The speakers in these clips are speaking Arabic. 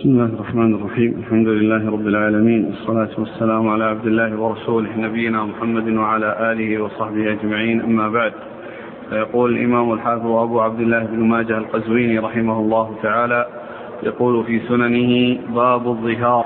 بسم الله الرحمن الرحيم. الحمد لله رب العالمين، والصلاة والسلام على عبد الله ورسوله نبينا محمد وعلى آله وصحبه أجمعين، أما بعد. فيقول الإمام الحافظ أبو عبد الله بن ماجه القزويني رحمه الله تعالى يقول في سننه: باب الظهار.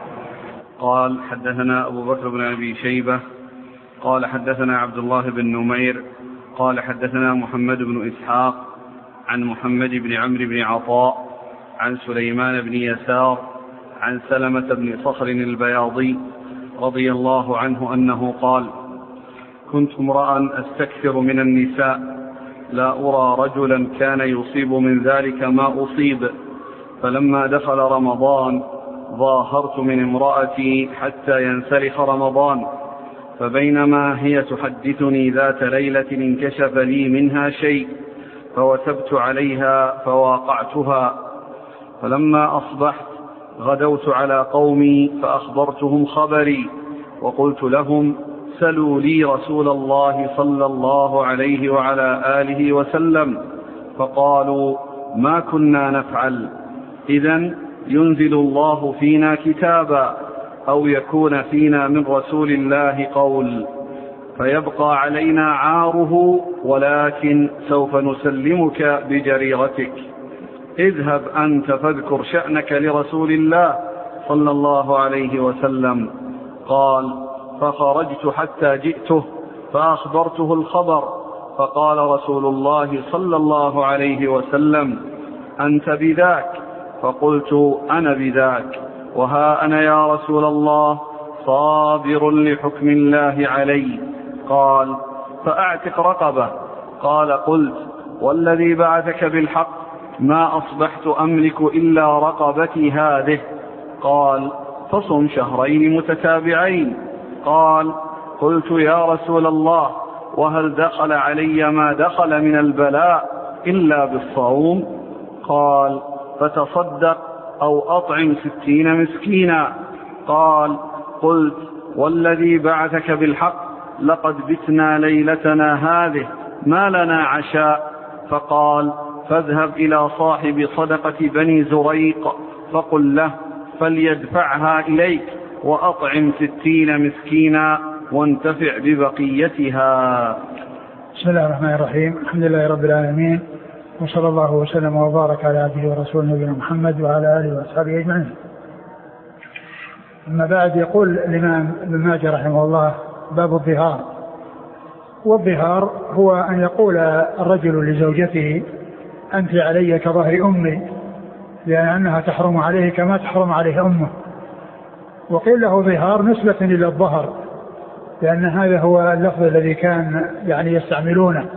قال: حدثنا أبو بكر بن أبي شيبة قال حدثنا عبد الله بن نمير قال حدثنا محمد بن إسحاق عن محمد بن عمرو بن عطاء عن سليمان بن يسار عن سلمة بن صخر البياضي رضي الله عنه أنه قال: كنت امرأ أستكثر من النساء، لا أرى رجلا كان يصيب من ذلك ما أصيب، فلما دخل رمضان ظاهرت من امرأتي حتى ينسلخ رمضان، فبينما هي تحدثني ذات ليلة انكشف لي منها شيء، فوثبت عليها فواقعتها، فلما أصبحت غدوت على قومي فأخبرتهم خبري، وقلت لهم: سلوا لي رسول الله صلى الله عليه وعلى آله وسلم، فقالوا: ما كنا نفعل. إذن ينزل الله فينا كتابا، أو يكون فينا من رسول الله قول، فيبقى علينا عاره، ولكن سوف نسلمك بجريرتك. اذهب أنت فاذكر شأنك لرسول الله صلى الله عليه وسلم. قال: فخرجت حتى جئته فأخبرته الخبر، فقال رسول الله صلى الله عليه وسلم: أنت بذاك؟ فقلت: أنا بذاك، وها أنا يا رسول الله صابر لحكم الله علي. قال: فأعتق رقبة. قال: قلت: والذي بعثك بالحق ما أصبحت أملك إلا رقبتي هذه. قال: فصم شهرين متتابعين. قال: قلت: يا رسول الله، وهل دخل علي ما دخل من البلاء إلا بالصوم؟ قال: فتصدق أو أطعم 60 مسكينا. قال: قلت: والذي بعثك بالحق لقد بتنا ليلتنا هذه ما لنا عشاء. فقال: فاذهب إلى صاحب صدقة بني زريق فقل له فليدفعها إليك، وأطعم 60 مسكينا وانتفع ببقيتها. بسم الله الرحمن الرحيم. الحمد لله رب العالمين، وصلى الله وسلم وبارك على عبده ورسوله نبينا محمد وعلى آله وأصحابه أجمعين. أما بعد، يقول الإمام ابن ماجه رحمه الله: باب الظهار. والظهار هو أن يقول الرجل لزوجته: أنت علي كظهر أمي، لأنها تحرم عليه كما تحرم عليه أمه. وقيل له ظهار نسبة إلى الظهر، لأن هذا هو اللفظ الذي كان يستعملونه،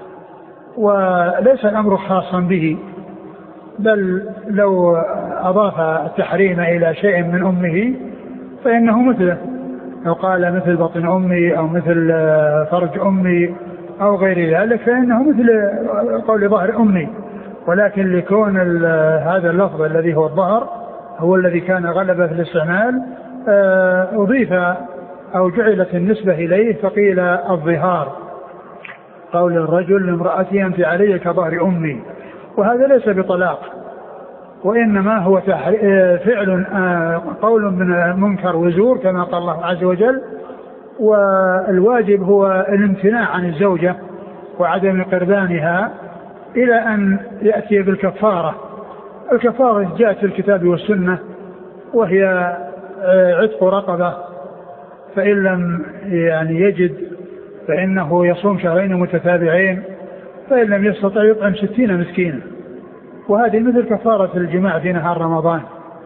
وليس الأمر خاصا به، بل لو أضاف التحريم إلى شيء من أمه فإنه مثله، لو قال مثل بطن أمي أو مثل فرج أمي أو غير ذلك فإنه مثل قول ظهر أمي. ولكن لكون هذا اللفظ الذي هو الظهر هو الذي كان غلبة في الاستعمال، أضيف أو جعلت النسبة إليه فقيل الظهار، قول الرجل لامرأتي: أنت علي كظهر أمي. وهذا ليس بطلاق، وإنما هو فعل قول من منكر وزور كما قال الله عز وجل. والواجب هو الامتناع عن الزوجة وعدم قربانها إلى أن يأتي بالكفارة. الكفارة جاءت في الكتاب والسنة، وهي عتق رقبة، فإن لم يجد فإنه يصوم شهرين متتابعين، فإن لم يستطع يطعم 60 مسكينا، وهذه مثل كفارة الجماع في نهار رمضان.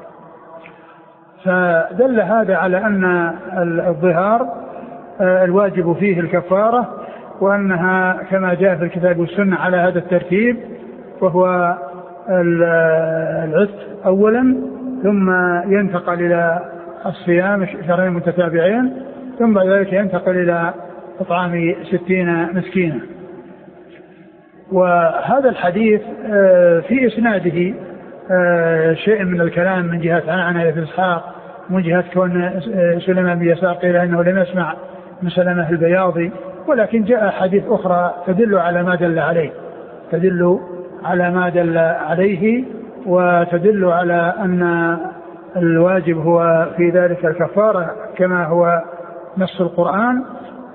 فدل هذا على أن الظهار الواجب فيه الكفارة، وأنها كما جاء في الكتاب والسنة على هذا الترتيب، وهو العتق أولا، ثم ينتقل إلى الصيام شهرين متتابعين، ثم بعد ذلك ينتقل إلى إطعام 60 مسكينا. وهذا الحديث في إسناده شيء من الكلام من جهة عنعنة بن إسحاق، ومن جهة كون سليمان بن يسار قيل أنه لم يسمع من سلمة البياضي، ولكن جاء حديث أخرى تدل على ما دل عليه، وتدل على أن الواجب هو في ذلك الكفارة كما هو نص القرآن،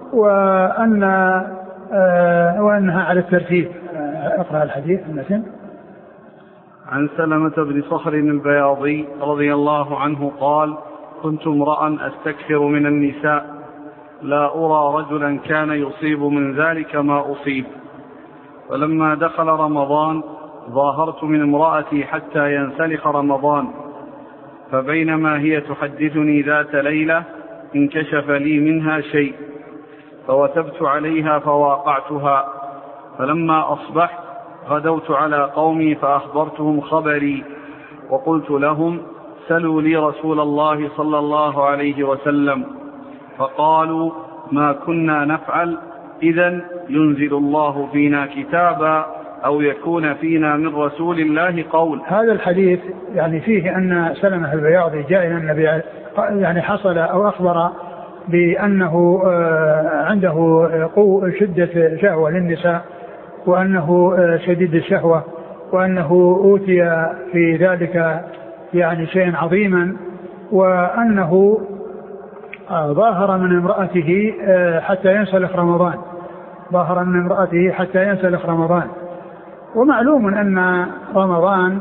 وأنها على الترتيب. أقرأ الحديث المتن. عن سلمة بن صخر البياضي رضي الله عنه قال: كنت امرأ أستكثر من النساء، لا أرى رجلا كان يصيب من ذلك ما أصيب، فلما دخل رمضان ظاهرت من امرأتي حتى ينسلخ رمضان، فبينما هي تحدثني ذات ليلة انكشف لي منها شيء، فوثبت عليها فواقعتها، فلما أصبحت غدوت على قومي فأخبرتهم خبري، وقلت لهم: سلوا لي رسول الله صلى الله عليه وسلم، فقالوا: ما كنا نفعل، إذن ينزل الله فينا كتابا أو يكون فينا من رسول الله قول. هذا الحديث يعني فيه أن سلمة البياضي جاء إلى النبي، يعني حصل أو أخبر بأنه عنده شدة شهوة للنساء، وأنه شديد الشهوة، وأنه أوتي في ذلك يعني شيء عظيما، وأنه ظاهر من امرأته حتى ينسلخ رمضان، ظاهر من امرأته حتى ينسلخ رمضان. ومعلوم أن رمضان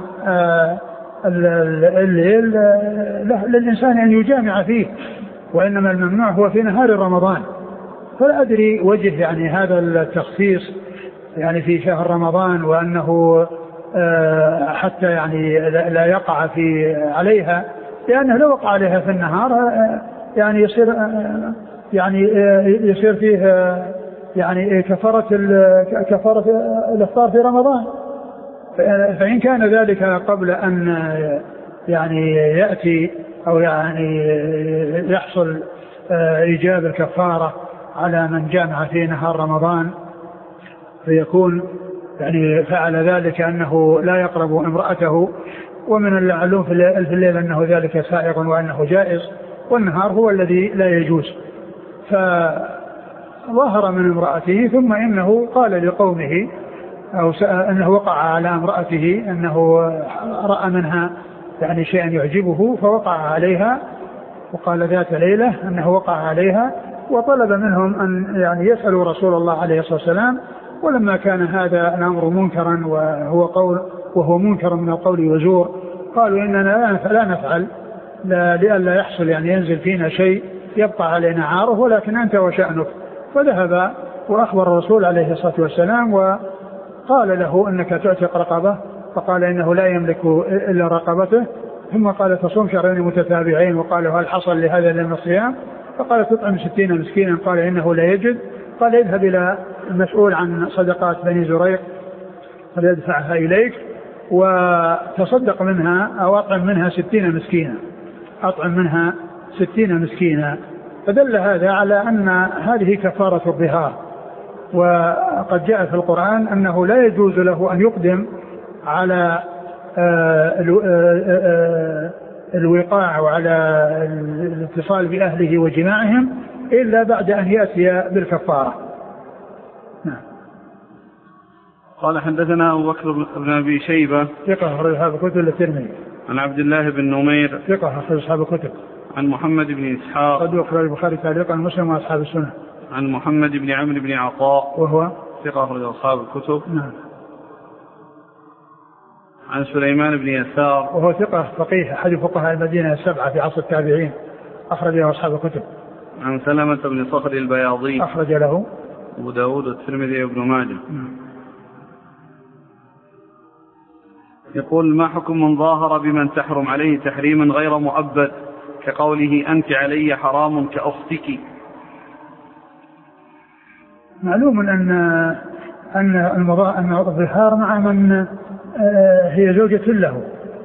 الليل للإنسان أن يجامع فيه، وإنما الممنوع هو في نهار رمضان. فلا أدري وجه يعني هذا التخصيص يعني في شهر رمضان، وأنه حتى يعني لا يقع في عليها، لأنه لو وقع عليها في النهار يعني يصير فيه يعني كفارة الإفطار في رمضان. فإن كان ذلك قبل أن يعني يأتي أو يعني يحصل إيجاب الكفارة على من جامع في نهار رمضان، فيكون يعني فعل ذلك أنه لا يقرب امرأته، ومن المعلوم في الليل أنه ذلك سائغ وأنه جائز، والنهار هو الذي لا يجوز. فظهر من امرأته، ثم إنه قال لقومه أو أنه وقع على امرأته، أنه رأى منها يعني شيئا يعجبه فوقع عليها، وقال ذات ليلة أنه وقع عليها، وطلب منهم أن يعني يسألوا رسول الله عليه الصلاة والسلام. ولما كان هذا الأمر منكرا وهو منكر من القول وزور، قالوا إننا لا نفعل لئلا يحصل يعني ينزل فينا شيء يبقى علينا عاره، ولكن أنت وشأنك. فذهب وأخبر الرسول عليه الصلاة والسلام وقال له أنك تعتق رقبة، فقال إنه لا يملك إلا رقبته. ثم قال تصوم شهرين متتابعين، وقال هل حصل لهذا لنا الصيام؟ فقال تطعم 60 مسكينا، قال إنه لا يجد. قال اذهب إلى المسؤول عن صدقات بني زريق فليدفعها إليك وتصدق منها أو أطعم منها 60 مسكينا، أطعم منها 60 مسكينا. فدل هذا على أن هذه كفارة الظهار. وقد جاء في القرآن أنه لا يجوز له أن يقدم على الوقاع وعلى الاتصال بأهله وجماعهم إلا بعد أن يأتي بالكفارة. نعم. قال حدثنا أبو بكر بن أبي شيبة ثقة أخرج أصحاب الكتب الترمذي. عن عبد الله بن نمير ثقة أخرج أصحاب الكتب. عن محمد بن إسحاق قد أخرج البخاري تعليقا ومسلم وأصحاب السنة. عن محمد بن عمرو بن عطاء وهو ثقة أخرج أصحاب الكتب. نعم. عن سليمان بن يسار وهو ثقة فقيه أحد فقهاء المدينة السبعة في عصر التابعين، أخرج له أصحاب الكتب. عن سلمة بن صخر البياضي أخرج له أبو داود والترمذي وابن ماجه. يقول: ما حكم من ظاهر بمن تحرم عليه تحريما غير مؤبد كقوله أنت علي حرام كأختك؟ معلوم أن الظهار مع من هي زوجة له،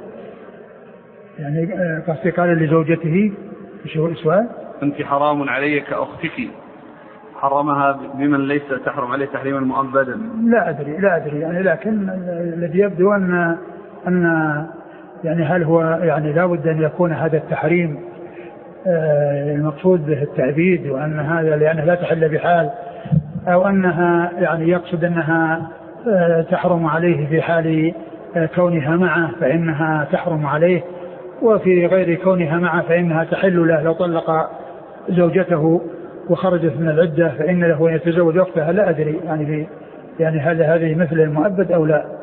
يعني قصدي قال لزوجته شو السؤال؟ أنت حرام علي كأختك، حرمها بمن ليس تحرم عليه تحريما مؤبدا. لا أدري يعني، لكن الذي يبدو أن يعني هل هو يعني لا بد أن يكون هذا التحريم المقصود به التعبيد، وأن هذا لأنه لا تحل بحال، أو أنها يعني يقصد أنها تحرم عليه في حال كونها معه فإنها تحرم عليه، وفي غير كونها معه فإنها تحل له لو طلق زوجته وخرجت من العدة فإن له أن يتزوج أختها. لا أدري يعني هذه مثل المؤبد أو لا.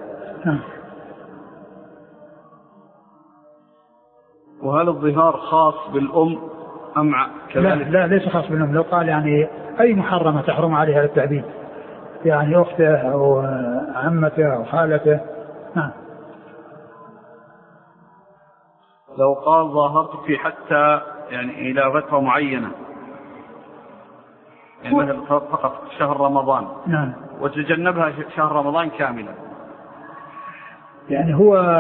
وهل الظهار خاص بالأم أم كذلك؟ لا ليس خاص بالأم. لو قال يعني أي محرمة تحرم عليها التعبيد، يعني أخته أو عمته أو خالته. لو قال ظاهرتك حتى يعني إلى فترة معينة، يعني مثلا فقط شهر رمضان، نعم، وتجنبها شهر رمضان كاملا، يعني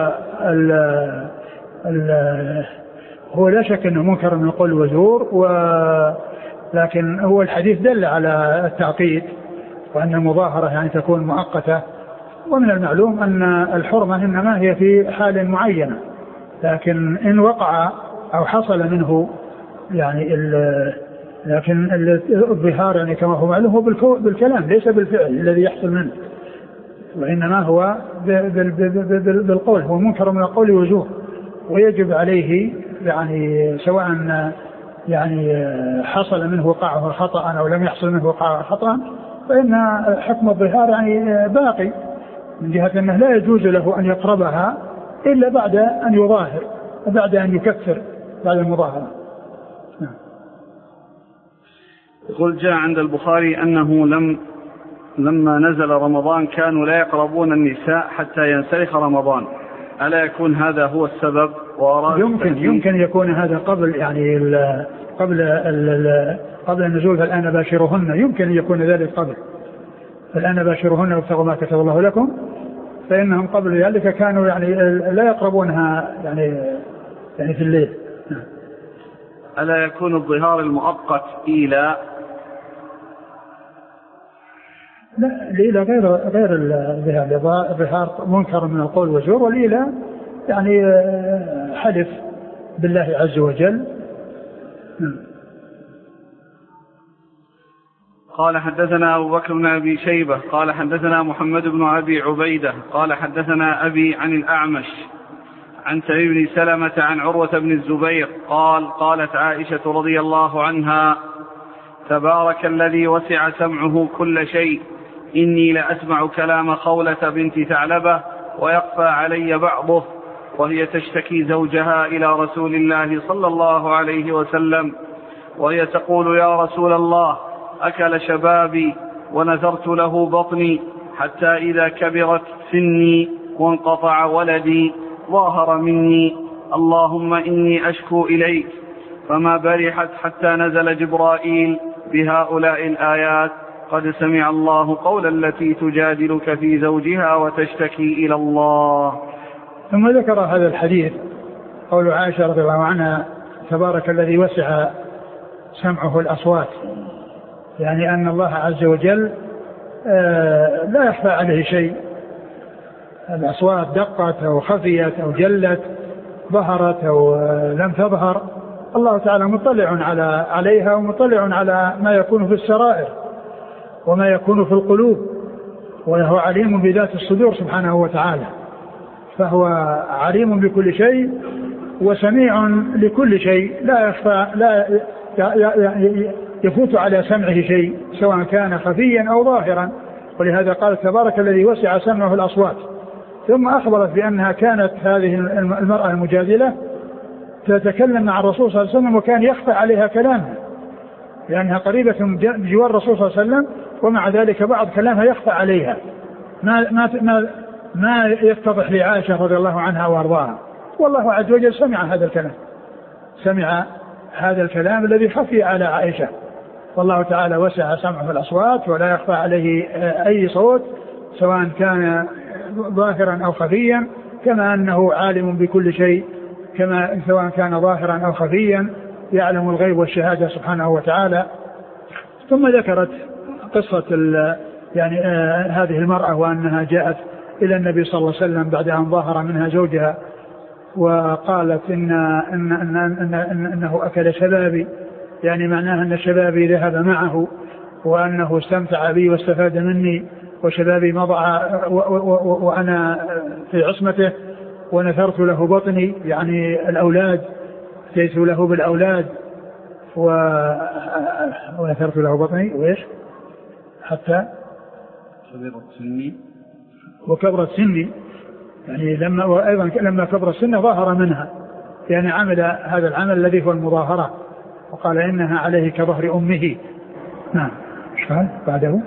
هو لا شك أنه منكر من القول وزور، لكن هو الحديث دل على التعقيد وأن المظاهرة يعني تكون مؤقتة. ومن المعلوم أن الحرمة إنما هي في حال معينة، لكن إن وقع أو حصل منه يعني لكن الظهار يعني كما هو معلوم هو بالكلام ليس بالفعل الذي يحصل منه، وإنما هو بالقول. هو منكر من القول وزور، ويجب عليه يعني سواء يعني حصل منه وقعه خطأ أو لم يحصل منه وقعه خطأ، فإن حكم الظهار يعني باقي، من جهة أنه لا يجوز له أن يقربها إلا بعد أن يظاهر وبعد أن يكفر بعد المظاهرة. يقول جاء عند البخاري أنه لما نزل رمضان كانوا لا يقربون النساء حتى ينسلخ رمضان، ألا يكون هذا هو السبب؟ يمكن يكون هذا قبل يعني قبل النزول. فالآن باشرهن، يمكن يكون ذلك قبل. فالآن باشرهن وابتغوا ما كتب الله لكم، فإنهم قبل ذلك كانوا يعني لا يقربونها يعني في الليل. ألا يكون الظهار المؤقت إيلاء؟ لا، الإيلاء غير الظهار منكر من القول وزور، والإيلاء يعني حلف بالله عز وجل. قال حدثنا أبو بكر بن أبي شيبة قال حدثنا محمد بن أبي عبيدة قال حدثنا أبي عن الأعمش عن سعيد بن سلمة عن عروة بن الزبير قالت عائشة رضي الله عنها: تبارك الذي وسع سمعه كل شيء، إني لأسمع كلام خولة بنت ثعلبة ويخفى علي بعضه، وهي تشتكي زوجها إلى رسول الله صلى الله عليه وسلم، وهي تقول: يا رسول الله، أكل شبابي ونثرت له بطني حتى إذا كبرت سني وانقطع ولدي ظاهر مني، اللهم إني أشكو إليك. فما برحت حتى نزل جبرائيل بهؤلاء الآيات: قد سمع الله قول التي تجادلك في زوجها وتشتكي إلى الله. ثم ذكر هذا الحديث قول عائشة رضي الله عنها: تبارك الذي وسع سمعه الأصوات، يعني أن الله عز وجل لا يخفى عليه شيء، الأصوات دقت أو خفيت أو جلت، ظهرت أو لم تظهر، الله تعالى مطلع عليها ومطلع على ما يكون في السرائر وما يكون في القلوب، وهو عليم بذات الصدور سبحانه وتعالى، فهو عليم بكل شيء وسميع لكل شيء، لا يخفى، لا يفوت على سمعه شيء سواء كان خفيا أو ظاهرا. ولهذا قال: تبارك الذي وسع سمعه الأصوات. ثم أخبرت بأنها كانت هذه المرأة المجادلة تتكلم مع الرسول صلى الله عليه وسلم وكان يخفى عليها كلامها، لأنها قريبة بجوار الرسول صلى الله عليه وسلم، ومع ذلك بعض كلامها يخفى عليها ما يتضح لعائشة رضي الله عنها وارضاها. والله عز وجل سمع هذا الكلام الذي خفي على عائشة، والله تعالى وسع سمعه الأصوات ولا يخفى عليه أي صوت سواء كان ظاهرا أو خفيا، كما أنه عالم بكل شيء، كما سواء كان ظاهرا أو خفيا يعلم الغيب والشهادة سبحانه وتعالى. ثم ذكرت قصة يعني هذه المرأة، وأنها جاءت إلى النبي صلى الله عليه وسلم بعد أن ظهر منها زوجها وقالت إنه أكل شبابي، يعني معناها أن شبابي ذهب معه، وأنه استمتع بي واستفاد مني، وشبابي مضى وأنا في عصمته، ونثرت له بطني يعني الأولاد، أتيت له بالأولاد ونثرت له بطني وإيش حتى وكبرت سني، يعني لما كبر السن ظاهر منها، يعني عمل هذا العمل الذي هو المظاهرة، وقال إنها عليه كظهر أمه. نعم. قال بعده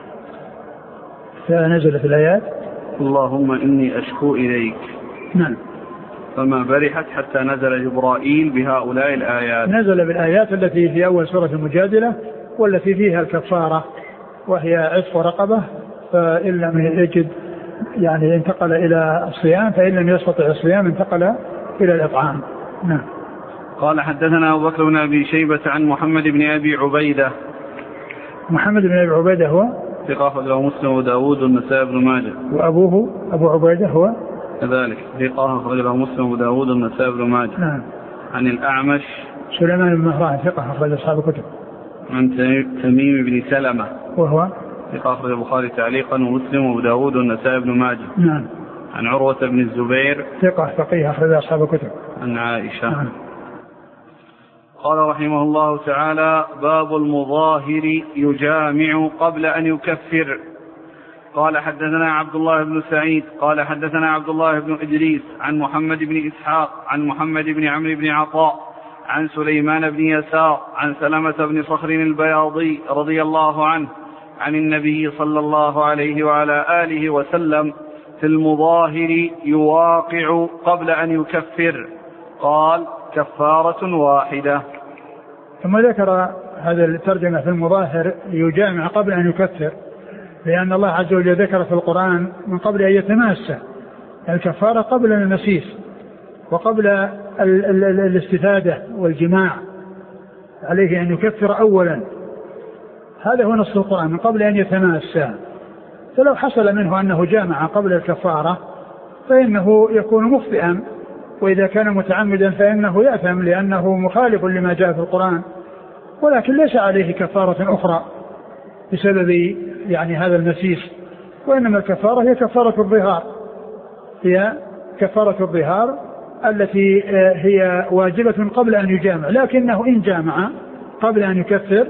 فنزلت الآيات اللهم إني أشكو إليك. نعم. فما برحت حتى نزل جبرائيل بهؤلاء الآيات. نزل بالآيات التي في أول سورة المجادلة والتي فيها الكفارة، وهي عتق رقبة، فإن لم يجد يعني انتقل إلى الصيام، فإن لم يستطع الصيام انتقل إلى الإطعام. نعم. قال حدثنا أبو بكر بن أبي شيبة عن محمد بن أبي عبيدة. محمد بن أبي عبيدة هو ثقة أخرجه مسلم وداود والنسائي بن ماجه. وأبوه أبو عبيدة هو كذلك ثقة أخرجه مسلم وداود والنسائي بن ماجه. نعم. عن الأعمش سليمان بن مهران ثقة أخرج أصحاب الكتب. عن تميم بن سلمة وهو ثقة أخرج البخاري تعليقا ومسلم وداود والنسائي بن ماجه. نعم. عن عروة بن الزبير ثقة فقيه أخرج أصحاب الكتب. عن عائشة. نعم. قال رحمه الله تعالى: باب المظاهر يجامع قبل أن يكفر. قال حدثنا عبد الله بن سعيد قال حدثنا عبد الله بن إدريس عن محمد بن إسحاق عن محمد بن عمرو بن عطاء عن سليمان بن يسار عن سلمة بن صخر البياضي رضي الله عنه عن النبي صلى الله عليه وعلى آله وسلم في المظاهر يواقع قبل أن يكفر. قال: كفارة واحدة. ثم ذكر هذا الترجمة في المظاهر يجامع قبل أن يكفر، لأن الله عز وجل ذكر في القرآن من قبل أن يتماسى الكفارة قبل المسيس وقبل الاستفادة والجماع، عليه أن يكفر أولا. هذا هو نص القرآن من قبل أن يتماسى. فلو حصل منه أنه جامع قبل الكفارة فإنه يكون مخطئا، وإذا كان متعمدا فإنه يأثم لأنه مخالف لما جاء في القرآن، ولكن ليس عليه كفارة أخرى بسبب يعني هذا المسيس، وإنما الكفارة هي كفارة الظهار، هي كفارة الظهار التي هي واجبة قبل أن يجامع، لكنه إن جامع قبل أن يكفر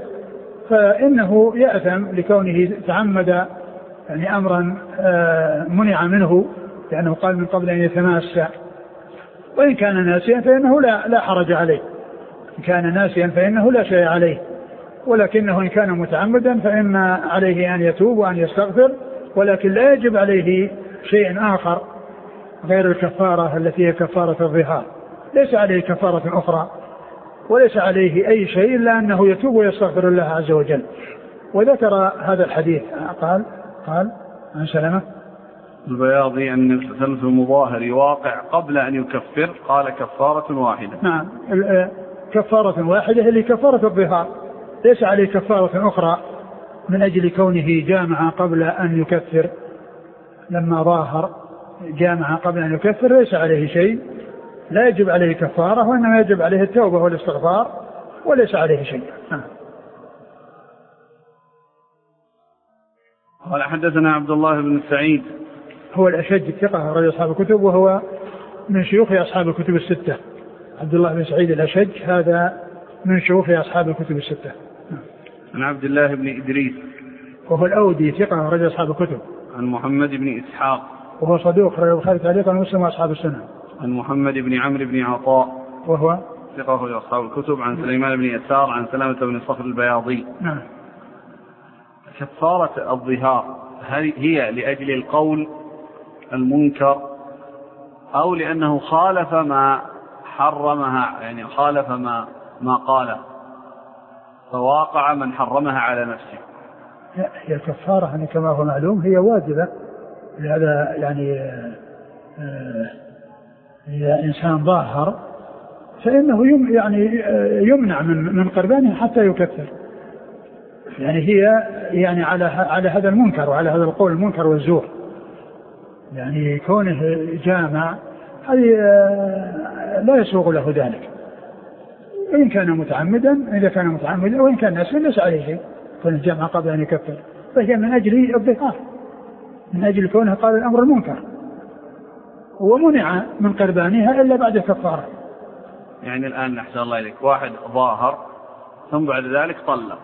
فإنه يأثم لكونه تعمد يعني أمرا منع منه، لأنه قال من قبل أن يتماسى. وإن كان ناسيا فإنه لا حرج عليه، إن كان ناسيا فإنه لا شيء عليه، ولكنه إن كان متعمدا فإن عليه أن يتوب وأن يستغفر، ولكن لا يجب عليه شيء آخر غير الكفارة التي هي كفارة الظهار، ليس عليه كفارة أخرى وليس عليه أي شيء إلا أنه يتوب ويستغفر الله عز وجل. وذكر هذا الحديث قال عن سلمة البياضي أن في المظاهر يواقع قبل أن يكفر، قال كفارة واحدة. نعم، كفارة واحدة اللي كفارة الظهار، ليس عليه كفارة أخرى من أجل كونه جامع قبل أن يكفر. لما ظاهر جامع قبل أن يكفر ليس عليه شيء، لا يجب عليه كفارة، وإنما يجب عليه التوبة والاستغفار وليس عليه شيء. قال حدثنا عبد الله بن سعيد هو الأشج الثقة رجل أصحاب الكتب، وهو من شيوخ أصحاب الكتب الستة. عبد الله بن سعيد الأشج هذا من شيوخ أصحاب الكتب الستة. عن عبد الله بن إدريس وهو الأودي ثقة رجل أصحاب الكتب. عن محمد بن إسحاق وهو صدوق رجل البخاري تعليقا ومسلم وأصحاب السنة. عن محمد بن عمرو بن عطاء وهو ثقة رجل أصحاب الكتب. عن سليمان بن يسار عن سلامة بن صخر البياضي. نعم. كفارة الظهار هل هي لأجل القول المنكر أو لأنه خالف ما حرمها، يعني خالف ما قال فواقع من حرمها على نفسه؟ هي الكفارة يعني كما هو معلوم هي واجبة، لهذا يعني إذا إنسان ظاهر فإنه يمنع من قربانه حتى يكفر، يعني هي يعني على هذا المنكر وعلى هذا القول المنكر والزور، يعني كونه جامع هذه لا يسوغ له ذلك، إن كان متعمدا إذا كان متعمدا، وإن كان ناسيا ليس عليه شيء، كونه جامع قبل أن يكفر، فهي من أجل الظهار، من أجل كونه قال الأمر المنكر. ومنع من قربانها إلا بعد كفارة. يعني الآن أحسن الله إليك، واحد ظاهر ثم بعد ذلك طلق،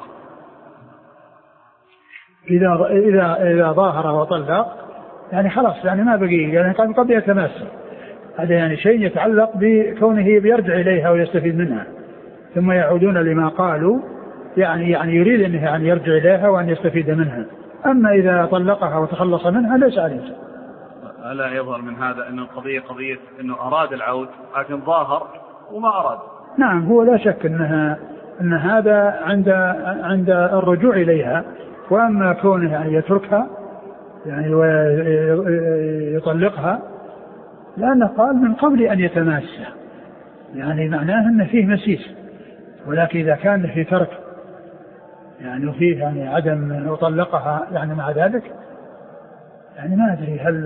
إذا ظاهر وطلق يعني خلاص يعني ما بقي، يعني قد يتماسك. هذا يعني شيء يتعلق بكونه بيرجع إليها ويستفيد منها ثم يعودون لما قالوا، يعني يريد أنه يعني يرجع إليها وأن يستفيد منها. أما إذا طلقها وتخلص منها ليس عليه. ألا يظهر من هذا أن القضية قضية أنه أراد العود لكن ظاهر وما أراد؟ نعم، هو لا شك أن هذا عند الرجوع إليها. وأما كونه يعني يتركها يعني ويطلقها لأنه قال من قبل أن يتماسى، يعني معناه أنه فيه مسيس. ولكن إذا كان في ترك يعني وفيه يعني عدم يطلقها يعني مع ذلك، يعني ما أدري هل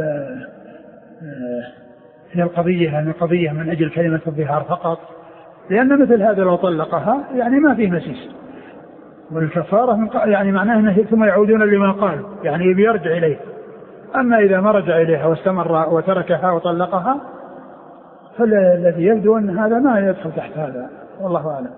هي القضية من أجل كلمة الظهار فقط، لأن مثل هذا لو طلقها يعني ما فيه مسيس. والكفارة يعني معناه أنه ثم يعودون لما قال، يعني بيرجع إليه. أما إذا ما رجع إليها واستمر وتركها وطلقها فالذي يبدو أن هذا ما يدخل تحت هذا، والله أعلم.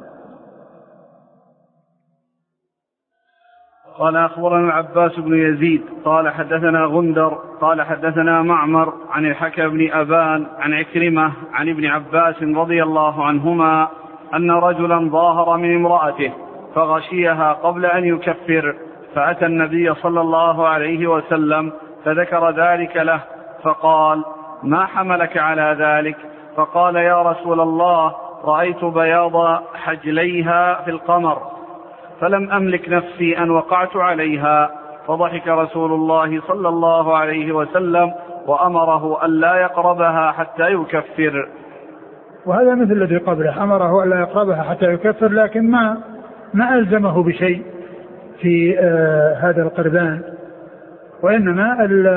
قال أخبرنا العباس بن يزيد قال حدثنا غندر قال حدثنا معمر عن الحكم بن أبان عن عكرمة عن ابن عباس رضي الله عنهما أن رجلا ظاهر من امرأته فغشيها قبل أن يكفر، فأتى النبي صلى الله عليه وسلم فذكر ذلك له فقال: ما حملك على ذلك؟ فقال: يا رسول الله، رأيت بياض حجليها في القمر فلم أملك نفسي أن وقعت عليها. فضحك رسول الله صلى الله عليه وسلم وأمره أن لا يقربها حتى يكفر. وهذا مثل الذي قبله، أمره أن لا يقربها حتى يكفر، لكن ما ألزمه بشيء في هذا القربان. وإنما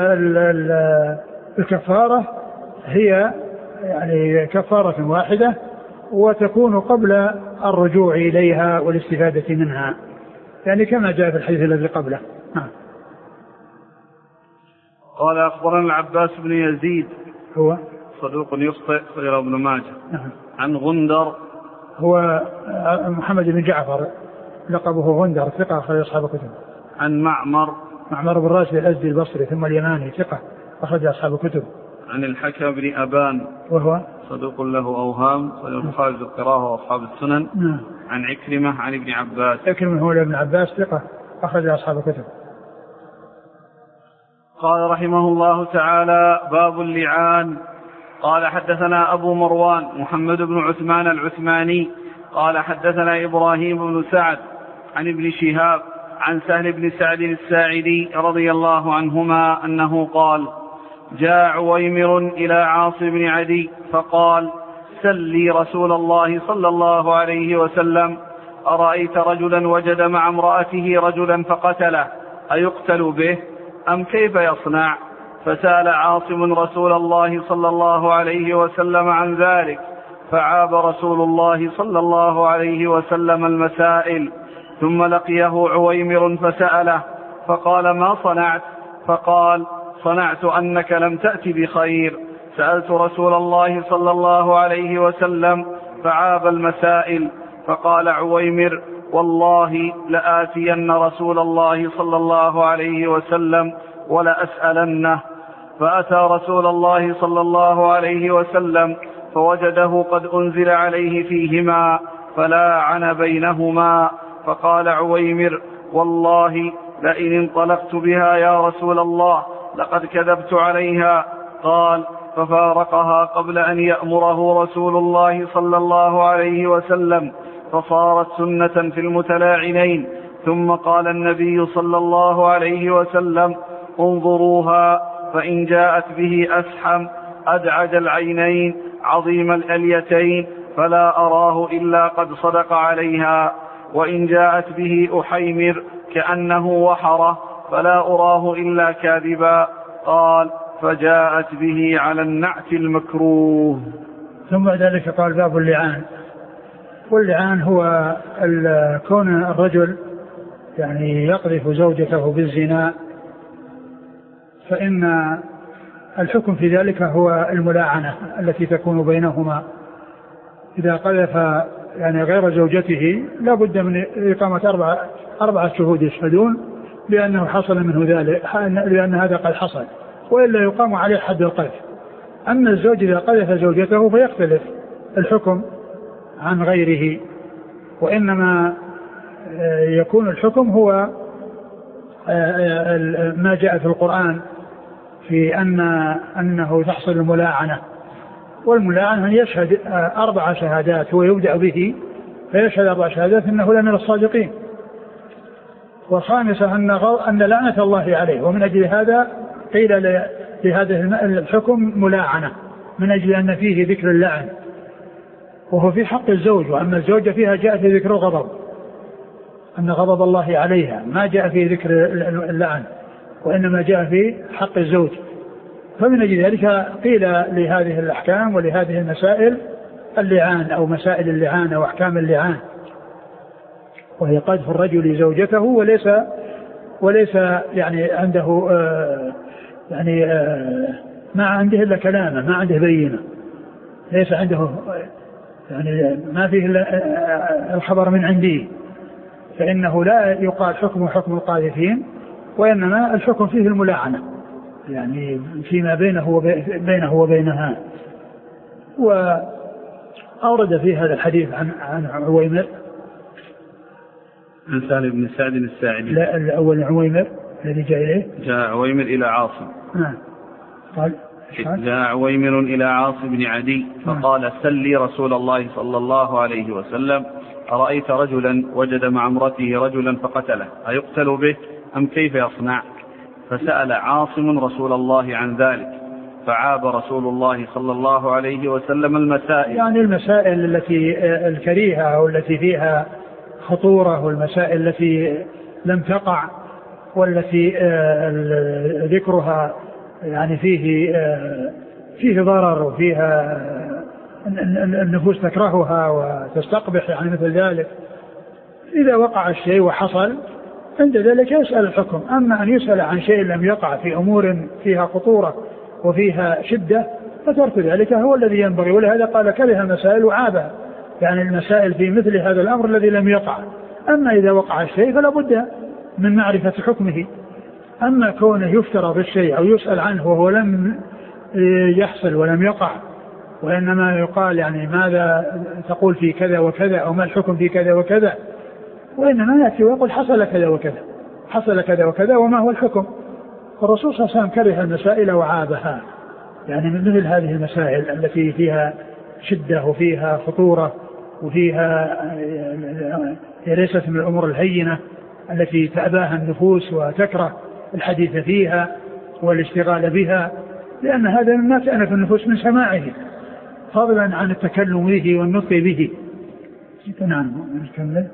الكفارة هي يعني كفارة واحدة وتكون قبل الرجوع إليها والاستفادة منها، يعني كما جاء في الحديث الذي قبله. قال أخبرنا العباس بن يزيد هو صدوق يخطئ خير ابن ماجه. عن غندر هو محمد بن جعفر لقبه غندر ثقة أخرج أصحاب الكتب. عن معمر بن راشد الأزدي البصري ثم اليماني ثقة أخرج أصحاب الكتب. عن الحكم بن أبان وهو صدوق له أوهام خارج القراءة وأصحاب السنن. عن عكرمة عن ابن عباس. عكرمة هو ابن عباس ثقة أخرج أصحاب الكتب. قال رحمه الله تعالى: باب اللعان. قال حدثنا أبو مروان محمد بن عثمان العثماني قال حدثنا إبراهيم بن سعد عن ابن شهاب عن سهل بن سعد الساعدي رضي الله عنهما أنه قال: جاء عويمر إلى عاصم بن عدي فقال: سل لي رسول الله صلى الله عليه وسلم: أرأيت رجلا وجد مع امرأته رجلا فقتله أيقتل به أم كيف يصنع؟ فسأل عاصم رسول الله صلى الله عليه وسلم عن ذلك، فعاب رسول الله صلى الله عليه وسلم المسائل. ثم لقيه عويمر فسأله فقال: ما صنعت؟ فقال: صنعت أنك لم تأت بخير. سألت رسول الله صلى الله عليه وسلم فعاب المسائل. فقال عويمر: والله لآتين رسول الله صلى الله عليه وسلم ولأسألنه. فأتى رسول الله صلى الله عليه وسلم فوجده قد أنزل عليه فيهما فلاعن بينهما. فقال عويمر: والله لئن انطلقت بها يا رسول الله لقد كذبت عليها. قال: ففارقها قبل أن يأمره رسول الله صلى الله عليه وسلم، فصارت سنة في المتلاعنين. ثم قال النبي صلى الله عليه وسلم: انظروها، فإن جاءت به أسحم أدعج العينين عظيم الأليتين فلا أراه إلا قد صدق عليها، وإن جاءت به أحيمر كأنه وحره فلا أراه إلا كاذبا. قال: فجاءت به على النعت المكروه. ثم ذلك قال: باب اللعان. واللعان هو كون الرجل يعني يقذف زوجته بالزنا، فإن الحكم في ذلك هو الملاعنة التي تكون بينهما. إذا قذف يعني غير زوجته لا بد من إقامة 4 شهود يشهدون بأنه حصل منه ذلك، لأن هذا قد حصل، وإلا يقام عليه حد القذف. أما الزوج إذا قذف زوجته فيختلف الحكم عن غيره، وإنما يكون الحكم هو ما جاء في القرآن في أنه تحصل الملاعنة. والملاعنة أن يشهد 4 شهادات، هو يبدأ به فيشهد 4 شهادات أنه لمن الصادقين. والخامسة أن لعنة الله عليه، ومن أجل هذا قيل لهذا الحكم ملاعنة، من أجل أن فيه ذكر اللعن، وهو في حق الزوج. وأما الزوجة فيها جاء في ذكر الغضب، أن غضب الله عليها، ما جاء في ذكر اللعن، وإنما جاء في حق الزوج. فمن أجل ذلك قيل لهذه الأحكام ولهذه المسائل اللعان، أو مسائل اللعان أو أحكام اللعان، وهي قذف الرجل زوجته وليس يعني عنده ما عنده إلا كلامه، ما عنده بينة، ليس عنده يعني ما فيه إلا الخبر من عندي، فإنه لا يقال حكم القاذفين، وإنما الحكم فيه الملاعنة، يعني فيما بينه وبينها. وأورد في هذا الحديث عن عويمر، عن سهل بن سعد الساعدي. لا، الأول عويمر الذي جاء إليه، جاء عويمر إلى عاصم. قال جاء عويمر إلى عاصم بن عدي فقال: سلي رسول الله صلى الله عليه وسلم: أرأيت رجلا وجد مع امرته رجلا فقتله، أيقتل به أم كيف يصنع؟ فسأل عاصم رسول الله عن ذلك، فعاب رسول الله صلى الله عليه وسلم المسائل، يعني المسائل التي الكريهة أو التي فيها خطورة، والمسائل التي لم تقع، والتي ذكرها يعني فيه ضرر، وفيها النفوس تكرهها وتستقبح، يعني مثل ذلك. إذا وقع الشيء وحصل عند ذلك يسأل الحكم. أما أن يسأل عن شيء لم يقع في أمور فيها خطورة وفيها شدة فترك ذلك هو الذي ينبغي. ولهذا قال: كره المسائل وعابها، يعني المسائل في مثل هذا الأمر الذي لم يقع. أما إذا وقع الشيء فلا بد من معرفة حكمه. أما كونه يفترض الشيء أو يسأل عنه وهو لم يحصل ولم يقع، وإنما يقال يعني ماذا تقول في كذا وكذا، أو ما الحكم في كذا وكذا، وإنما يأتي ويقول حصل كذا وكذا، حصل كذا وكذا، وما هو الحكم. الرسول صلى الله عليه وسلم كره المسائل وعابها، يعني من مثل هذه المسائل التي فيها شدة وفيها خطورة وفيها ليست من الأمور الهينة التي تأباها النفوس وتكره الحديث فيها والاشتغال بها، لأن هذا مما تأنف النفوس من سماعه، فضلا عن التكلم به والنطق به. نعم، نكمل.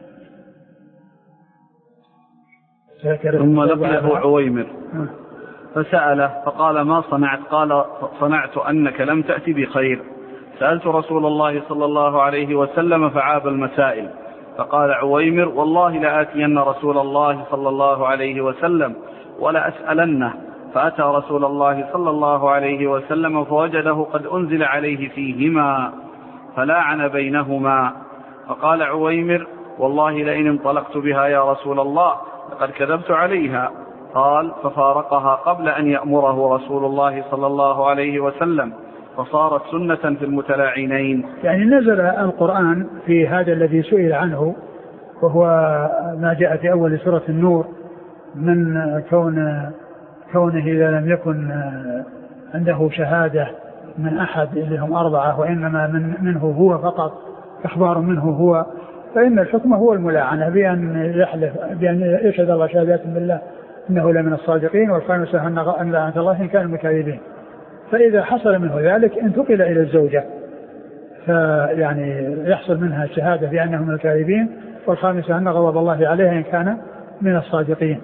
ثم لقيه عويمر فسأله فقال: ما صنعت؟ قال: صنعت أنك لم تأتي بخير، سألت رسول الله صلى الله عليه وسلم فعاب المسائل. فقال عويمر: والله لآتين رسول الله صلى الله عليه وسلم ولا أسألنه. فأتى رسول الله صلى الله عليه وسلم فوجده قد أنزل عليه فيهما فلاعن بينهما. فقال عويمر: والله لئن انطلقت بها يا رسول الله لقد كذبت عليها. قال: ففارقها قبل أن يأمره رسول الله صلى الله عليه وسلم، فصارت سنة في المتلاعنين. يعني نزل القرآن في هذا الذي سئل عنه، وهو ما جاء في أول سورة النور من كونه إذا لم يكن عنده شهادة من أحد اللي هم 4 وإنما منه هو فقط، إخبار منه هو، فإن الحكم هو الملاعنة، بأن يشهد الله شهادات بالله إنه لمن الصادقين، والخامسة أن لعنة الله إن كانوا مكاذبين. فإذا حصل منه ذلك انتقل إلى الزوجة، فيعني يحصل منها الشهادة بأنهم من الكاذبين، والخامسة أن غضب الله عليها إن كان من الصادقين.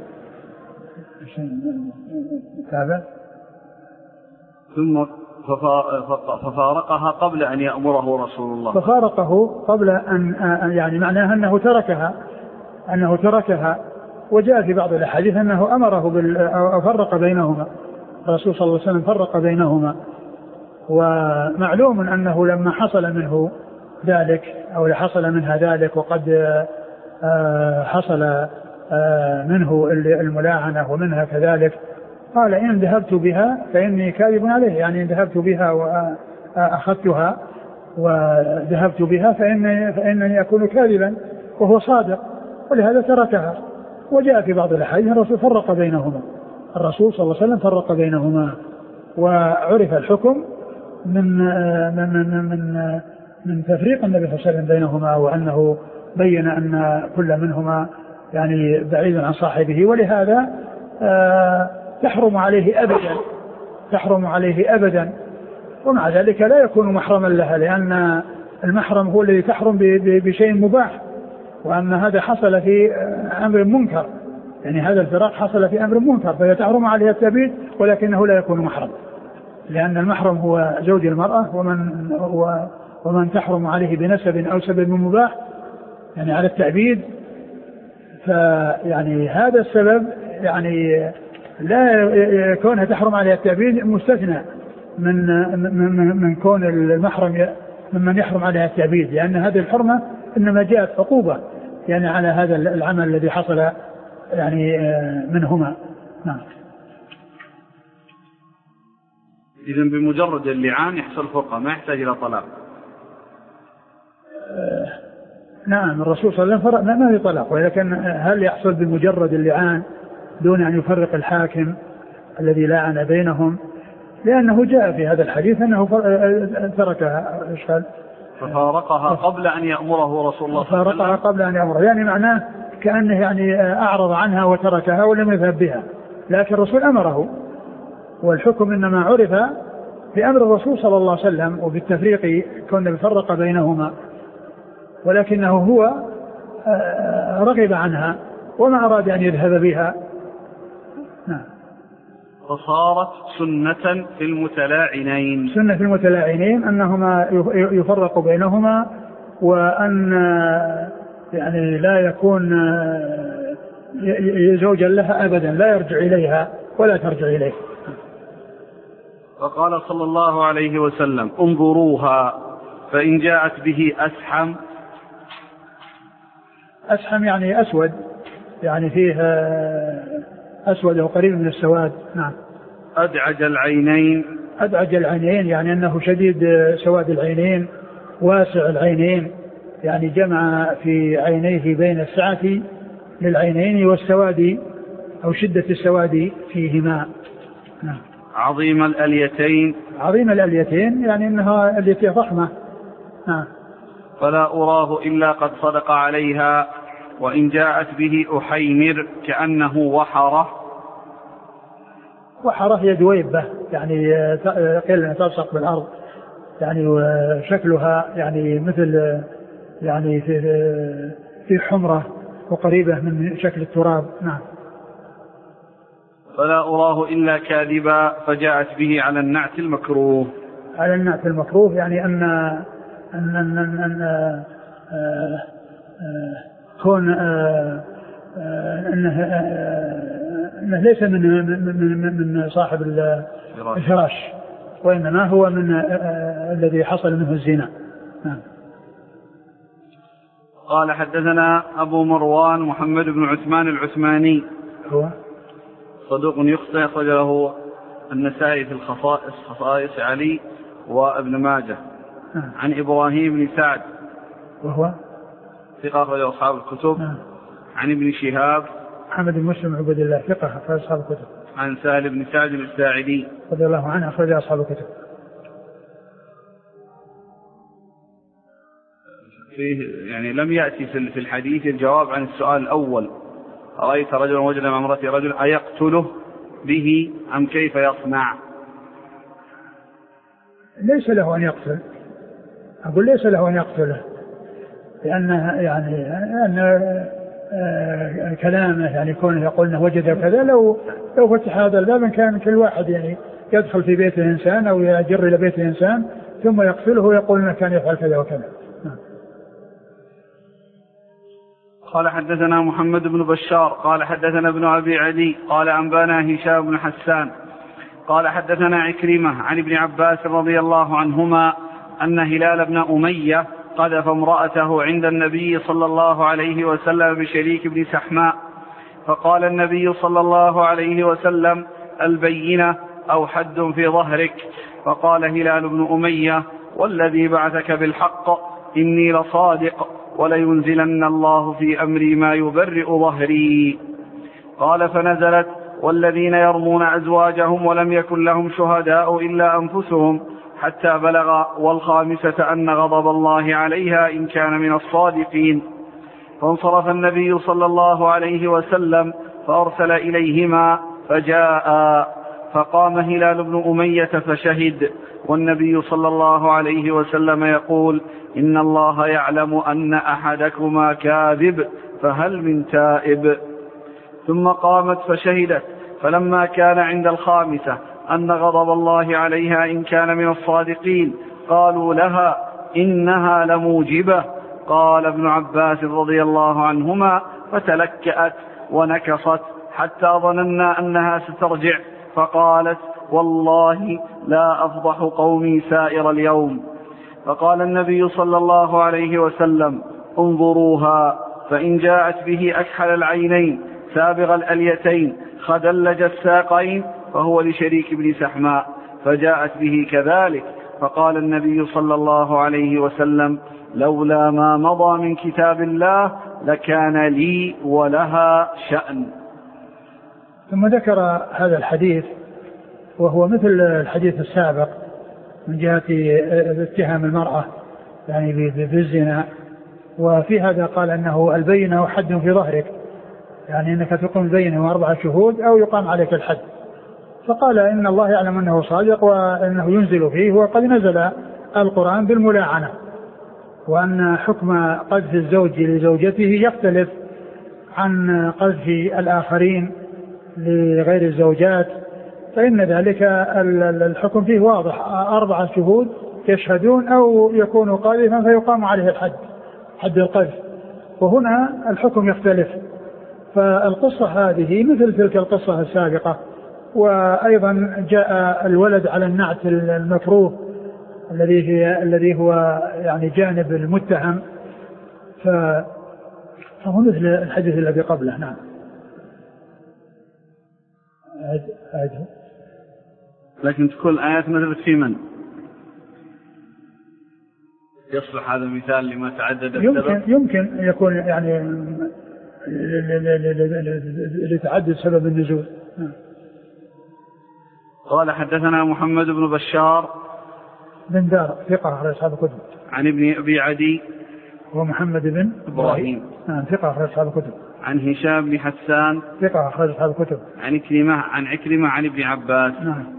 ثم ففارقها قبل أن يأمره رسول الله. ففارقه قبل أن يعني معناها أنه تركها، وجاء في بعض الأحاديث أنه أمره أو فرق بينهما، الرسول صلى الله عليه وسلم فرق بينهما. ومعلوم أنه لما حصل منه ذلك أو حصل منها ذلك وقد حصل منه الملاعنة ومنها كذلك، قال إن ذهبت بها فإني كاذب عليه، يعني إن ذهبت بها وأخذتها وذهبت بها فإنني أكون كاذبا وهو صادق، ولهذا تركها. وجاء في بعض الأحاديث الرسول فرق بينهما، الرسول صلى الله عليه وسلم فرق بينهما، وعرف الحكم من تفريق النبي صلى الله عليه وسلم بينهما، وأنه بين أن كل منهما يعني بعيد عن صاحبه، ولهذا تحرم عليه أبدا، ومع ذلك لا يكون محرما لها، لأن المحرم هو الذي تحرم بشيء مباح، وأن هذا حصل في أمر منكر، يعني هذا الفراق حصل في أمر منكر، فهي تحرم عليه التبيد ولكنه لا يكون محرم، لأن المحرم هو زوج المرأة، ومن تحرم عليه بنسب أو سبب مباح يعني على التعبيد، فيعني هذا السبب يعني لا كونها تحرم عليه التعبيد مستثنى من كون المحرم ممن يحرم عليها التعبيد، لأن هذه الحرمة إنما جاءت عقوبة يعني على هذا العمل الذي حصل يعني منهما. نعم. إذن بمجرد اللعان يحصل فرقة، ما يحتاج إلى طلاق. نعم، الرسول صلى الله عليه وسلم ما في طلاق، ولكن هل يحصل بمجرد اللعان دون أن يفرق الحاكم الذي لعن بينهم؟ لأنه جاء في هذا الحديث أنه تركها ففارقها قبل أن يأمره رسول الله صلى الله عليه وسلم. فارقها قبل أن يأمره، يعني معناه كأنه يعني أعرض عنها وتركها ولم يذهب بها، لكن الرسول أمره، والحكم إنما عرف بأمر الرسول صلى الله عليه وسلم وبالتفريق كنا بفرق بينهما، ولكنه هو رغب عنها وما أراد أن يذهب بها. نعم. فصارت سنة في المتلاعنين. سنة في المتلاعنين أنهما يفرق بينهما، وأن يعني لا يكون زوجا لها أبدا، لا يرجع إليها ولا ترجع إليه. فقال صلى الله عليه وسلم: انظروها فإن جاءت به أسحم يعني أسود، يعني فيه أسود أو قريب من السواد. نعم. أدعج العينين يعني أنه شديد سواد العينين، واسع العينين، يعني جمع في عينيه بين السعة للعينين والسواد أو شدة السواد فيهما. نعم. عظيم الأليتين يعني أنها التي ضخمة. نعم. فلا أراه إلا قد صدق عليها، وإن جاءت به أحيمر كأنه وحرة هي دويبة، يعني قيل تلصق بالأرض، يعني وشكلها يعني مثل يعني في حمرة وقريبة من شكل التراب. نعم. فلا أراه إلا كاذبا، فجاءت به على النعت المكروه. يعني كون أنه ليس من صاحب الفراش، وإنما هو من الذي حصل منه الزنا. قال: حدثنا أبو مروان محمد بن عثمان العثماني، هو صدوق يخطئ، أخرجه النسائي في خصائص علي وابن ماجه. عن إبراهيم بن سعد، وهو ثقة، أخرجه أصحاب الكتب. عن ابن شهاب محمد بن مسلم عبد الله، ثقة، أخرج أصحاب الكتب. عن سهل بن سعد الساعدي رضي الله عنه، أخرج أصحاب الكتب. فيه يعني لم يأتي في الحديث الجواب عن السؤال الأول: أرأيت رجلا وجد مع امرأته رجل أيقتله به أم كيف يصنع؟ ليس له أن يقتل، أقول ليس له أن يقتله، لأنه يعني كلامه يعني كونه يقول انه وجد كذا، لو فتح هذا الباب كان كل واحد يعني يدخل في بيت الإنسان أو يجر إلى بيت الإنسان ثم يقتله ويقول انه كان يفعل كذا وكذا. قال: حدثنا محمد بن بشار قال: حدثنا ابن أبي عدي قال: أنبانا هشام بن حسان قال حدثنا عكرمة عن ابن عباس رضي الله عنهما أن هلال بن أمية قذف امرأته عند النبي صلى الله عليه وسلم بشريك بن سحماء، فقال النبي صلى الله عليه وسلم: البينة أو حد في ظهرك. فقال هلال بن أمية: والذي بعثك بالحق إني لصادق، ولينزلن الله في أمري ما يبرئ ظهري. قال: فنزلت: والذين يرمون أزواجهم ولم يكن لهم شهداء إلا أنفسهم، حتى بلغ: والخامسة أن غضب الله عليها إن كان من الصادقين. فانصرف النبي صلى الله عليه وسلم فأرسل إليهما فجاء، فقام هلال بن أمية فشهد، والنبي صلى الله عليه وسلم يقول: إن الله يعلم أن أحدكما كاذب، فهل من تائب؟ ثم قامت فشهدت، فلما كان عند الخامسة أن غضب الله عليها إن كان من الصادقين قالوا لها: إنها لموجبة. قال ابن عباس رضي الله عنهما: فتلكأت ونكصت حتى ظننا أنها سترجع، فقالت: والله لا أفضح قومي سائر اليوم. فقال النبي صلى الله عليه وسلم: انظروها، فإن جاءت به أكحل العينين سابغ الأليتين خدلج الساقين فهو لشريك بن سحماء، فجاءت به كذلك. فقال النبي صلى الله عليه وسلم: لولا ما مضى من كتاب الله لكان لي ولها شأن. ثم ذكر هذا الحديث وهو مثل الحديث السابق من جهة اتهام المرأة يعني بالزنا، وفي هذا قال أنه البينة وحد في ظهرك، يعني أنك تقوم البينة و4 شهود أو يقام عليك الحد. فقال إن الله يعلم أنه صادق وأنه ينزل فيه، وقد نزل القرآن بالملاعنة، وأن حكم قذف الزوج لزوجته يختلف عن قذف الآخرين لغير الزوجات، فإن ذلك الحكم فيه واضح: 4 شهود يشهدون أو يكون قاذفا فيقام عليه الحد، حد القذف. وهنا الحكم يختلف. فالقصة هذه مثل تلك القصة السابقة. وأيضا جاء الولد على النعت المكروه الذي هو يعني جانب المتهم، فهو مثل الحديث الذي قبله. نعم. لكن تكون الآيات نزلت في من؟ يصلح هذا المثال لما تعدد السبب؟ يمكن يكون يعني لتعدد سبب النزول. قال حدثنا محمد بن بشار بن دار ثقة أخرج أصحاب الكتب. عن ابن أبي عدي ومحمد بن إبراهيم ثقة أخرج أصحاب الكتب. عن هشام بن حسان ثقة أخرج أصحاب الكتب. عن عكرمة عن ابن عباس.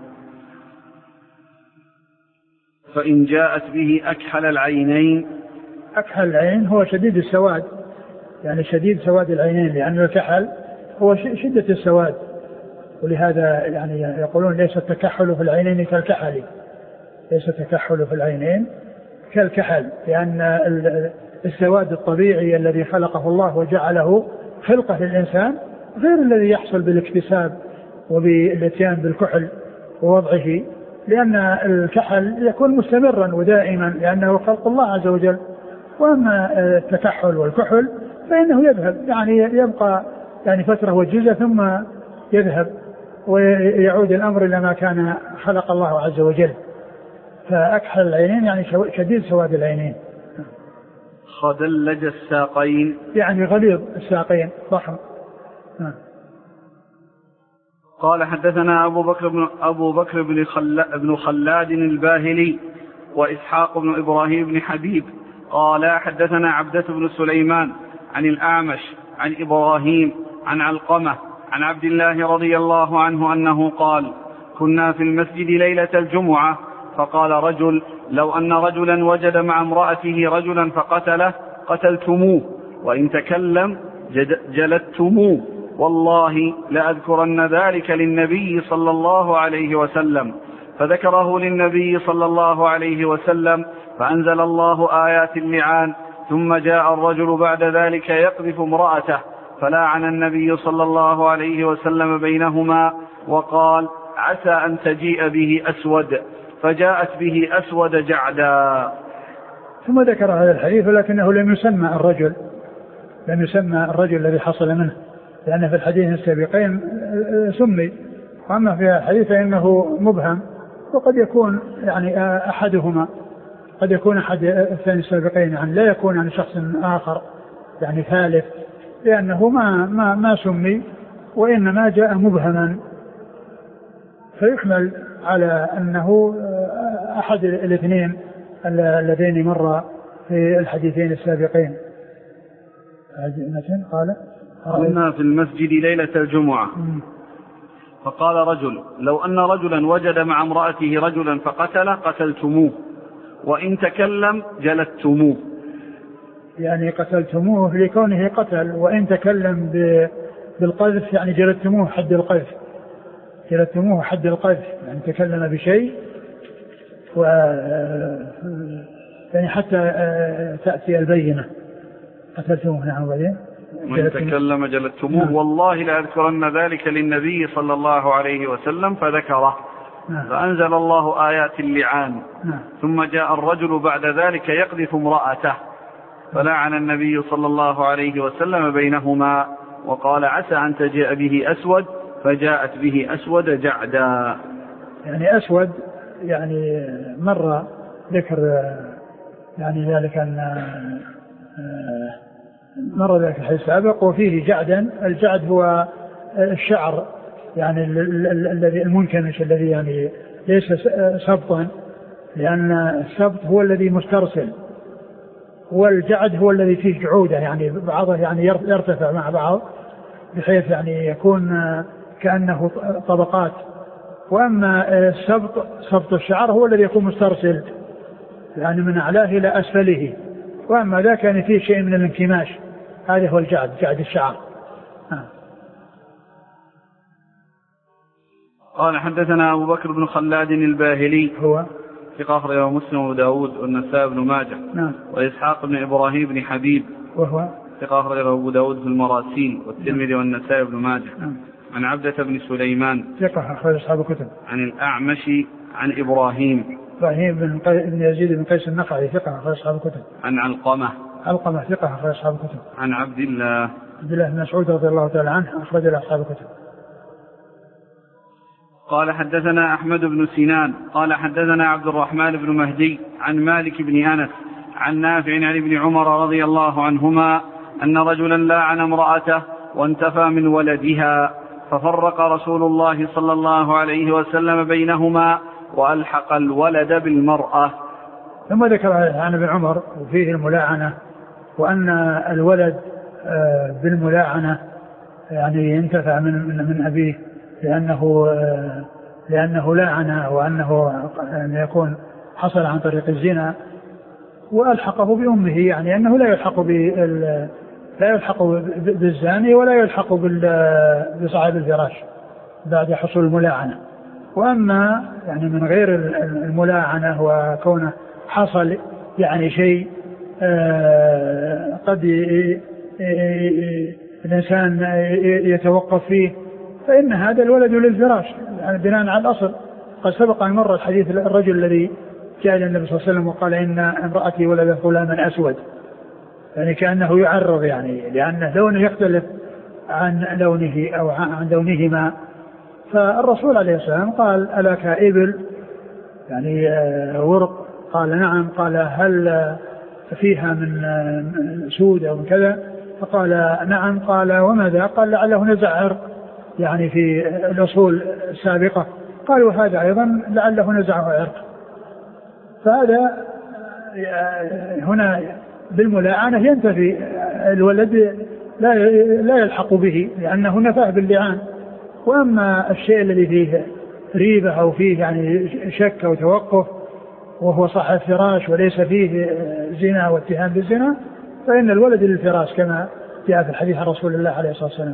فإن جاءت به أكحل العينين. أكحل العين هو شديد السواد، يعني شديد سواد العينين، لأن الكحل هو شدة السواد، ولهذا يعني يقولون ليس التكحل في العينين كالكحل، ليس التكحل في العينين كالكحل، لأن السواد الطبيعي الذي خلقه الله وجعله خلقة للإنسان غير الذي يحصل بالاكتساب وبالاتيان بالكحل ووضعه، لأن الكحل يكون مستمرا ودائما لأنه خلق الله عز وجل. وأما التكحل والكحل فإنه يذهب، يعني يبقى يعني فترة وجيزة ثم يذهب ويعود الأمر إلى ما كان خلق الله عز وجل. فأكحل العينين يعني شديد سواد العينين. خدلج الساقين يعني غليظ الساقين ضخم. قال حدثنا أبو بكر بن خلاد الباهلي وإسحاق بن إبراهيم بن حبيب قال حدثنا عبدة بن سليمان عن الأعمش عن إبراهيم عن علقمة عن عبد الله رضي الله عنه أنه قال: كنا في المسجد ليلة الجمعة، فقال رجل: لو أن رجلا وجد مع امرأته رجلا فقتله قتلتموه، وإن تكلم جلدتموه، والله لأذكرن ذلك للنبي صلى الله عليه وسلم. فذكره للنبي صلى الله عليه وسلم، فأنزل الله آيات اللعان. ثم جاء الرجل بعد ذلك يقذف امرأته، فلاعن النبي صلى الله عليه وسلم بينهما وقال: عسى أن تجيء به أسود فجاءت به أسود جعدا. ثم ذكر هذا الحديث ولكنه لم يسمى الرجل الذي حصل منه، لأن في الحديث السابقين سمي، وأما في الحديث فإنه مبهم، وقد يكون يعني أحدهما، قد يكون أحد الثاني السابقين، يعني لا يكون عن شخص آخر يعني ثالث، لأنه ما سمي وإنما جاء مبهما، فيحمل على أنه أحد الاثنين اللذين مر في الحديثين السابقين. قال كنا في المسجد ليلة الجمعة فقال رجل: لو أن رجلا وجد مع امرأته رجلا فقتله قتلتموه، وإن تكلم جلدتموه. يعني قتلتموه لكونه قتل، وإن تكلم بالقذف يعني جلدتموه حد القذف، يعني تكلم بشيء يعني حتى تأتي البينة. قتلتموه. نعم. وبعدين وإن تكلم جلدتموه. نعم. والله لأذكرن ذلك للنبي صلى الله عليه وسلم فذكره. نعم. فأنزل الله آيات اللعان. نعم. ثم جاء الرجل بعد ذلك يقذف امرأته فلعن النبي صلى الله عليه وسلم بينهما وقال: عسى أن تجيء به أسود فجاءت به أسود جعدا. يعني أسود يعني مر ذكر يعني ذلك أن مر ذلك الحديث السابق، وفيه جعدا. الجعد هو الشعر يعني الذي المنكمش، الذي يعني ليس سبطا، لأن السبط هو الذي مسترسل، والجعد هو الذي فيه جعودة، يعني بعضه يعني يرتفع مع بعض بحيث يعني يكون كأنه طبقات. وأما سبط الشعر هو الذي يكون مسترسل يعني من أعلاه إلى أسفله، وأما ذا كان فيه شيء من الانكماش، هذا هو الجعد، جعد الشعر. قال: حدثنا أبو بكر بن خلاد الباهلي هو ثقة أخرجه مسلم وداود والنسائي بن ماجه. نعم. وإسحاق بن إبراهيم بن حبيب وهو ثقة أخرجه أبو داود في المراسيل والترمذي والنسائي بن ماجه. نعم. عن عبدة بن سليمان ثقة أخرج أصحاب الكتب. عن الأعمش عن إبراهيم بن يزيد بن قيس النخعي ثقة أخرج أصحاب الكتب. عن علقمة ثقة أخرج أصحاب الكتب. عن عبد الله بن مسعود رضي الله تعالى عنه أخرج له أصحاب الكتب. قال: حدثنا أحمد بن سنان قال: حدثنا عبد الرحمن بن مهدي عن مالك بن أنس عن نافع عن ابن عمر رضي الله عنهما أن رجلا لاعن امرأته وانتفى من ولدها، ففرق رسول الله صلى الله عليه وسلم بينهما وألحق الولد بالمرأة. ثم ذكر عن ابن عمر وفيه الملاعنة، وأن الولد بالملاعنة يعني ينتفع من أبيه لأنه لاعن، وأنه يكون حصل عن طريق الزنا، وألحقه بأمه، يعني أنه لا يلحق بالزاني ولا يلحق بصاحب الفراش بعد حصول الملاعنة. وأما يعني من غير الملاعنة وكونه حصل يعني شيء قد الإنسان يتوقف فيه، فإن هذا الولد للفراش يعني بناء على الأصل. قد سبق أن مر الحديث الرجل الذي جاء إلى النبي صلى الله عليه وسلم وقال: إن امرأتي ولدت غلاما أسود، يعني كأنه يعرض يعني لأن لونه يختلف عن لونه أو عن لونهما. فالرسول عليه السلام قال: ألك إبل يعني ورق؟ قال: نعم. قال: هل فيها من سود أو من كذا؟ فقال: نعم. قال: وماذا؟ قال: لعله نزع عرق يعني في الأصول السابقة. قال: وهذا أيضا لعله نزعه عرق. فهذا هنا بالملاعنة ينتفي الولد، لا يلحق به لأنه نفاه باللعان. وأما الشيء الذي فيه ريبة أو فيه يعني شك أو توقف وهو صاحب فراش وليس فيه زنا واتهام بالزنا، فإن الولد للفراش كما جاء في الحديث عن رسول الله عليه الصلاة والسلام.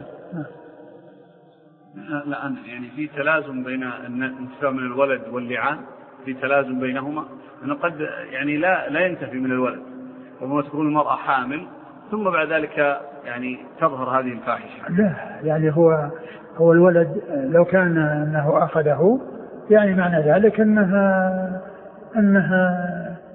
لا يعني في تلازم بين الانتفاع من الولد واللعان، في تلازم بينهما، أنه قد يعني لا ينتفي من الولد، ربما تكون المرأة حامل ثم بعد ذلك يعني تظهر هذه الفاحشة. لا يعني هو الولد لو كان أنه أخذه يعني معنى ذلك أنها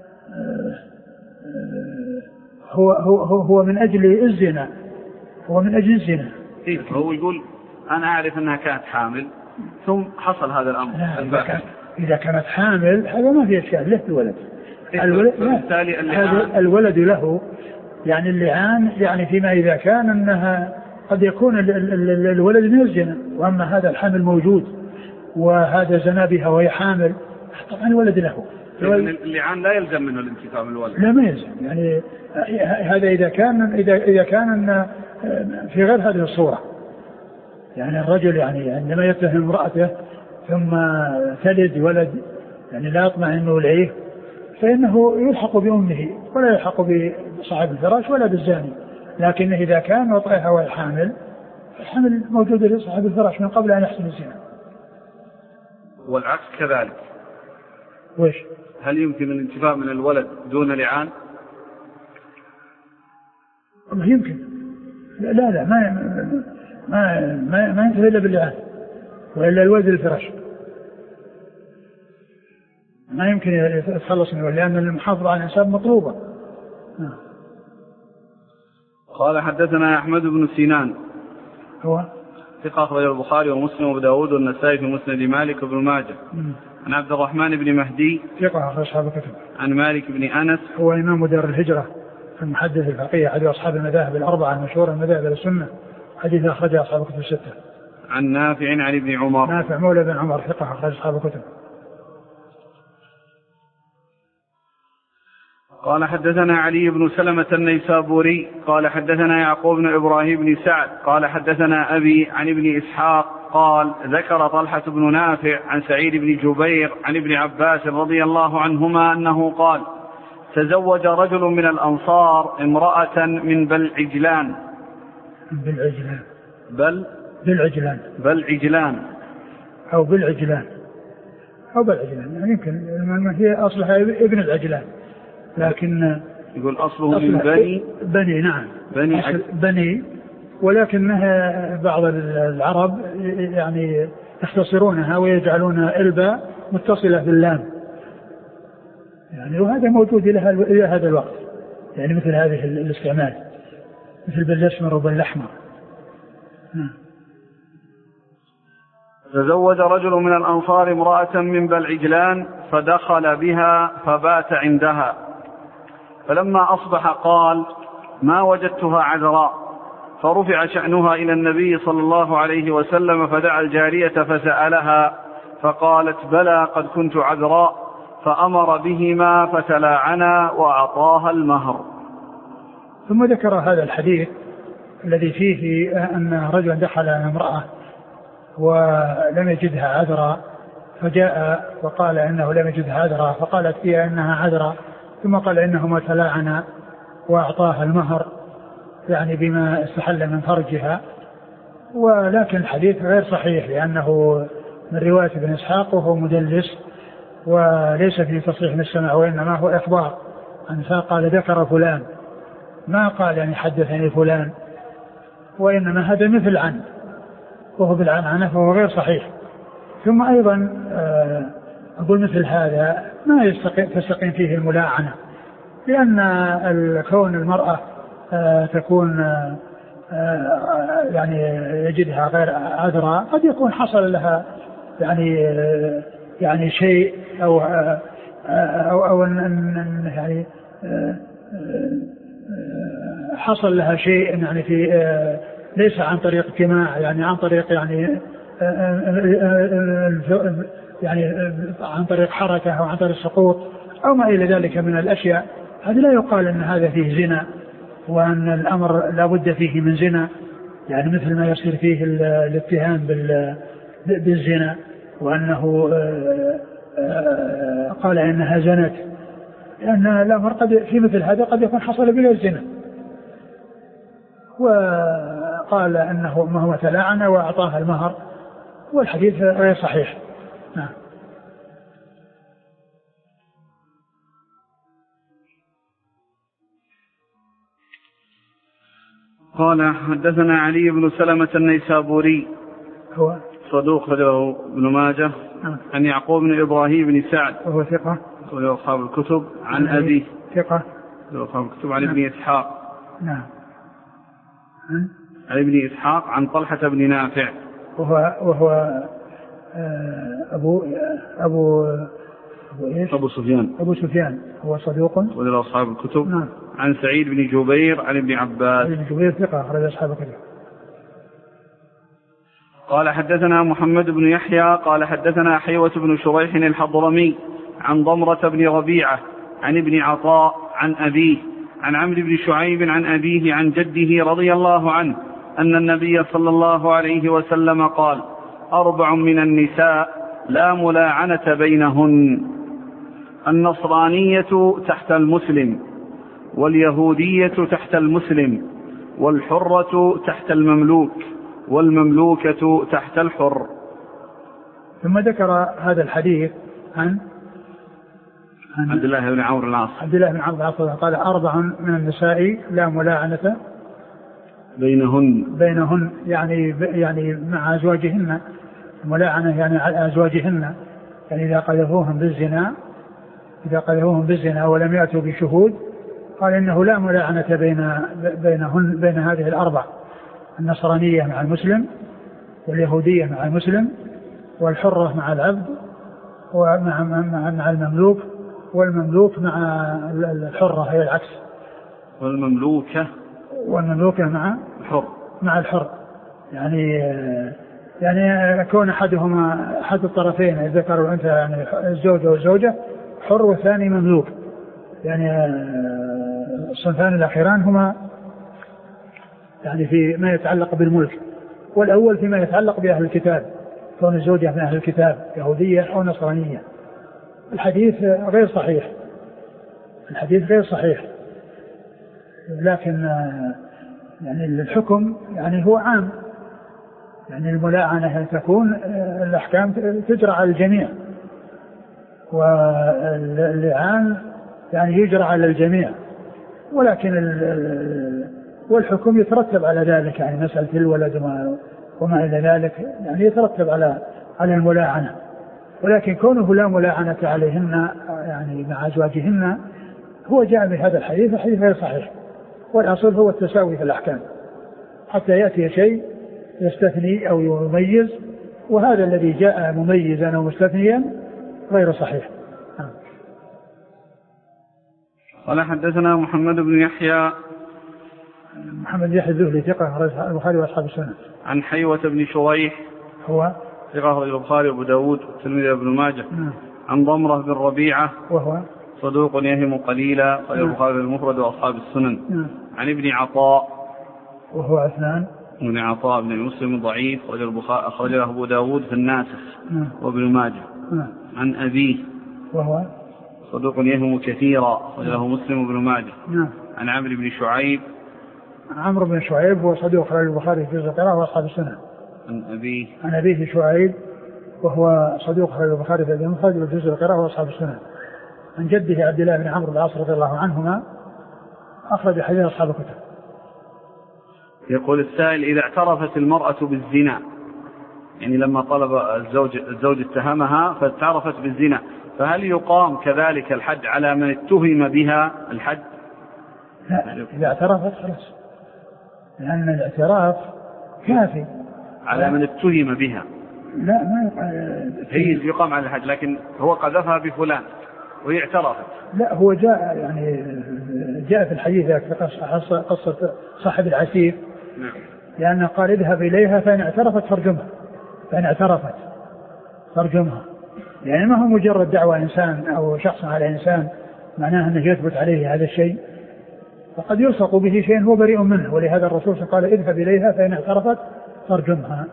هو من أجل الزنا، هو من أجل الزنا. هو يقول أنا أعرف أنها كانت حامل ثم حصل هذا الأمر. إذا كانت حامل هذا ما في إشكال له الولد. الولد له يعني اللعان يعني فيما إذا كان أنها قد يكون الولد من الزنا، وأما هذا الحمل موجود وهذا زنا بها وهي حامل طبعا الولد له. اللعان لا يلزم منه الانتفاع من الولد. لا ما يلزم يعني هذا إذا كان في غير هذه الصورة. يعني الرجل يعني عندما يتهم امرأته ثم تلد ولد يعني لا يطمئن إليه فإنه يلحق بأمه ولا يلحق بصاحب الفراش ولا بالزاني. لكن إذا كان وطئها وهي حامل الحمل موجود لصاحب الفراش من قبل أن يحصل الزنا. والعكس كذلك. ويش؟ هل يمكن الانتفاع من الولد دون لعان؟ يمكن. لا ما ينتفع إلا باللعان وإلا الولد الفراش ما يمكن يتخلص منه لأن المحافظة على الإنسان مطلوبة. قال حدثنا أحمد بن سينان هو ثقة أخرجه البخاري ومسلم وأبو داود والنسائي في مسند مالك وابن ماجه. عن عبد الرحمن بن مهدي ثقة أخرج أصحاب الكتب. عن مالك بن أنس هو إمام دار الهجرة المحدث الفقيه أحد أصحاب المذاهب الأربعة المشهورة المذاهب السنة حديث أخرجه أصحاب الكتب الستة. عن نافع عن ابن عمر نافع مولى بن عمر ثقة أخرج أصحاب الكتب. قال حدثنا علي بن سلمة النيسابوري قال حدثنا يعقوب بن إبراهيم بن سعد قال حدثنا أبي عن ابن إسحاق قال ذكر طلحة بن نافع عن سعيد بن جبير عن ابن عباس رضي الله عنهما أنه قال تزوج رجل من الأنصار امرأة من بلعجلان أو بالعجلان يعني يمكن هي أصلها ابن العجلان لكن يقول أصله من بني نعم بني ولكنها بعض العرب يعني يختصرونها ويجعلون الباء متصلة باللام يعني وهذا موجود إلى هذا الوقت يعني مثل هذه الاستعمال مثل بالأسمر وبالأحمر. تزوج رجل من الأنصار امرأة من بلعجلان فدخل بها فبات عندها فلما أصبح قال ما وجدتها عذراء فرفع شأنها إلى النبي صلى الله عليه وسلم فدعا الجارية فسألها فقالت بلى قد كنت عذراء فأمر بهما فتلاعنا وأعطاها المهر. ثم ذكر هذا الحديث الذي فيه أن رجلا دخل امرأة ولم يجدها عذراء فجاء وقال إنه لم يجدها عذراء فقالت فيها إنها عذراء ثم قال إنهما تلاعنا وأعطاها المهر يعني بما استحل من فرجها. ولكن الحديث غير صحيح لأنه من رواية ابن إسحاق وهو مدلس وليس فيه تصريح من السماع وإنما هو إخبار أن قال ذكر فلان ما قال يعني حدثني فلان وإنما هذا مثل عن وهو بالعنعنة فهو غير صحيح. ثم أيضا أقول مثل هذا ما تستقيم فيه الملاعنة لأن كون المرأة تكون يعني يجدها غير عذراء قد يكون حصل لها يعني شيء أو يعني حصل لها شيء يعني في ليس عن طريق اجتماع يعني عن طريق يعني عن طريق حركة أو عن طريق سقوط أو ما إلى ذلك من الأشياء. هذا لا يقال أن هذا فيه زنا وأن الأمر لا بد فيه من زنا يعني مثل ما يصير فيه الاتهام بالزنا وأنه قال إنها زنت لأن الأمر قد في مثل هذا قد يكون حصل بلا الزنا. وقال أنه ما هو تلاعن وأعطاها المهر والحديث غير صحيح. نعم. قال حدثنا علي بن سلمة النيسابوري هو صدوق له ابن ماجه عن يعقوب بن إبراهيم بن سعد وهو ثقة وله أصحاب الكتب عن أبيه ثقة له أصحاب الكتب عن ابن إسحاق نعم عن ابن إسحاق عن طلحة بن نافع وهو أبو سفيان هو صدوق وله أصحاب الكتب نعم. عن سعيد بن جبير عن ابن عباس ابن جبير ثقة أخرج أصحاب الكتب. قال حدثنا محمد بن يحيى قال حدثنا حيوة بن شريح الحضرمي عن ضمرة بن ربيعة عن ابن عطاء عن أبيه عن عمرو بن شعيب عن أبيه عن جده رضي الله عنه أن النبي صلى الله عليه وسلم قال 4 من النساء لا ملاعنة بينهن: النصرانية تحت المسلم، واليهودية تحت المسلم، والحرة تحت المملوك، والمملوكة تحت الحر. ثم ذكر هذا الحديث عن عبد الله بن عمرو العاص قال 4 من النساء لا ملاعنة بينهن يعني مع أزواجهن، ملاعنة يعني على أزواجهن، يعني إذا قذفوهم بالزنا ولم يأتوا بشهود قال إنه لا ملاعنة بين هذه 4: النصرانية مع المسلم، واليهودية مع المسلم، والحرة مع العبد، ومع المملوك، والمملوك مع الحرة هي العكس، والمملوكة مع الحر، يعني يكون أحد الطرفين الذكر والأنثى، يعني الزوجة والزوجة حر والثاني مملوك، يعني الصنفان الأخيران هما يعني في ما يتعلق بالملك، والأول فيما يتعلق بأهل الكتاب، كون الزوجة من أهل الكتاب يهودية أو نصرانية. الحديث غير صحيح، لكن يعني الحكم يعني هو عام، يعني الملاعنة تكون الأحكام تجرى على الجميع، واللعان يعني يجرى على الجميع، ولكن والحكم يترتب على ذلك، يعني مسألة الولد وما إلى ذلك يعني يترتب على الملاعنة، ولكن كونه لا ملاعنة عليهن يعني مع أزواجهن هو جاء بهذا الحديث غير صحيح، والأصل هو التساوي في الأحكام حتى يأتي شيء يستثني أو يميز، وهذا الذي جاء مميزا أو مستثنيا غير صحيح. قال حدثنا محمد بن يحيى الذهلي ثقة البخاري وأصحاب السنة. عن حيوة بن شريح هو ثقة البخاري وأبو داود والترمذي وابن ماجه. عن ضمرة بن ربيعة وهو صدوق يهم قليلا البخاري المفرد وأصحاب السنن. عن ابن عطاء وهو عثمان بن عطاء بن مسلم ضعيف أخرجه أبو داود في الناسخ وابن ماجه. عن أبيه وهو صدوق يهم كثيرا أخرجه مسلم وابن ماجه. عن عمرو بن شعيب هو صدوق أخرجه البخاري في القراءة وأصحاب السنن. عن أبيه شعيب وهو صدوق أخرجه البخاري في المفرد وجزء القراءة وأصحاب السنن. عن جده عبد الله بن عمرو العاص رضي الله عنهما أخرج حديث أصحاب الكتب. يقول السائل: إذا اعترفت المرأة بالزنا، يعني لما طلب الزوج اتهمها فاعترفت بالزنا، فهل يقام كذلك الحد على من اتهم بها الحد؟ لا، إذا اعترفت خلاص، لأن الاعتراف كافي على من اتهم بها. لا، ما هي يقام على الحد، لكن هو قذفها بفلان وهي اعترفت. لا، هو جاء في الحديث قصة صاحب العسير، لأنه قال: اذهب إليها فإن اعترفت فارجمها. يعني ما هو مجرد دعوة إنسان أو شخص على إنسان معناه أنه يثبت عليه هذا الشيء، فقد يلصق به شيء هو بريء منه، ولهذا الرسول قال: اذهب إليها فإن اعترفت فارجمها.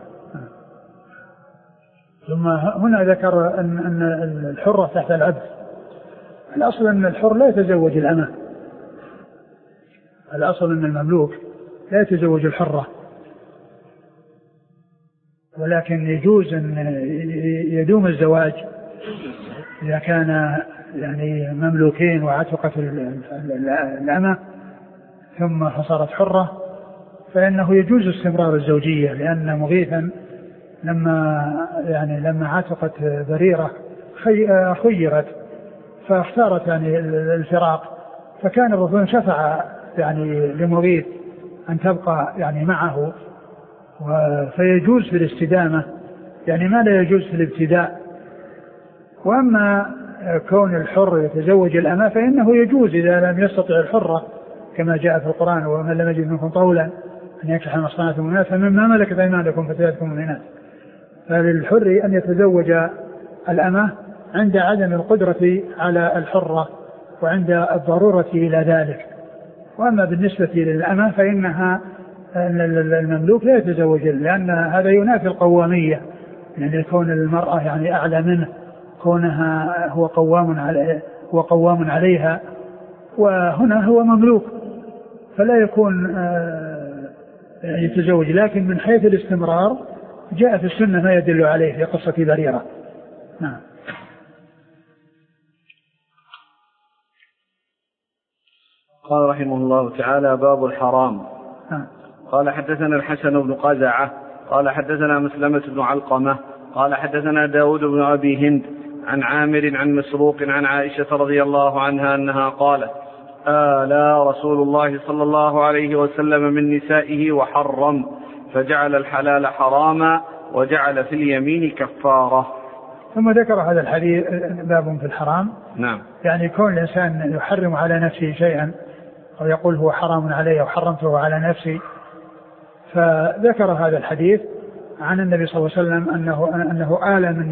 ثم هنا ذكر أن الحرة تحت العبد. الأصل أن الحر لا يتزوج الأمة، الأصل أن المملوك لا يتزوج الحرة، ولكن يجوز أن يدوم الزواج إذا كان يعني مملوكين وعتقت الأمة ثم صارت حرة، فإنه يجوز استمرار الزوجية، لأن مغيثا لما عتقت بريرة خيرت فاختارت يعني الفراق، فكان الرسول شفع يعني لمغيث أن تبقى يعني معه، فيجوز في الاستدامة يعني ما لا يجوز في الابتداء. وأما كون الحر يتزوج الأمة فإنه يجوز إذا لم يستطع الحرة كما جاء في القرآن: ومن لم يجد منكم طولا أن ينكح المحصنات المؤمنات فمما ملكت أيمانكم فتياتكم المؤمنات. فللحر أن يتزوج الأمة عند عدم القدرة على الحرة وعند الضرورة إلى ذلك. وأما بالنسبة للأمة فإنها المملوك لا يتزوج، لأن هذا ينافي القوامية، يعني كون المرأة يعني أعلى منه، كونها هو قوام عليها، وهنا هو مملوك فلا يكون يتزوج. لكن من حيث الاستمرار جاء في السنة ما يدل عليه في قصة بريرة. نعم. قال رحمه الله تعالى: باب الحرام. قال: حدثنا الحسن بن قزعة قال حدثنا مسلمة بن علقمة قال حدثنا داود بن أبي هند عن عامر عن مسروق عن عائشة رضي الله عنها أنها قالت: آلى رسول الله صلى الله عليه وسلم من نسائه وحرم، فجعل الحلال حراما وجعل في اليمين كفارة. ثم ذكر هذا الحديث باب في الحرام. نعم. يعني كون الإنسان يحرم على نفسه شيئا أو يقول هو حرام علي أو حرمته على نفسي، فذكر هذا الحديث عن النبي صلى الله عليه وسلم أنه آلى من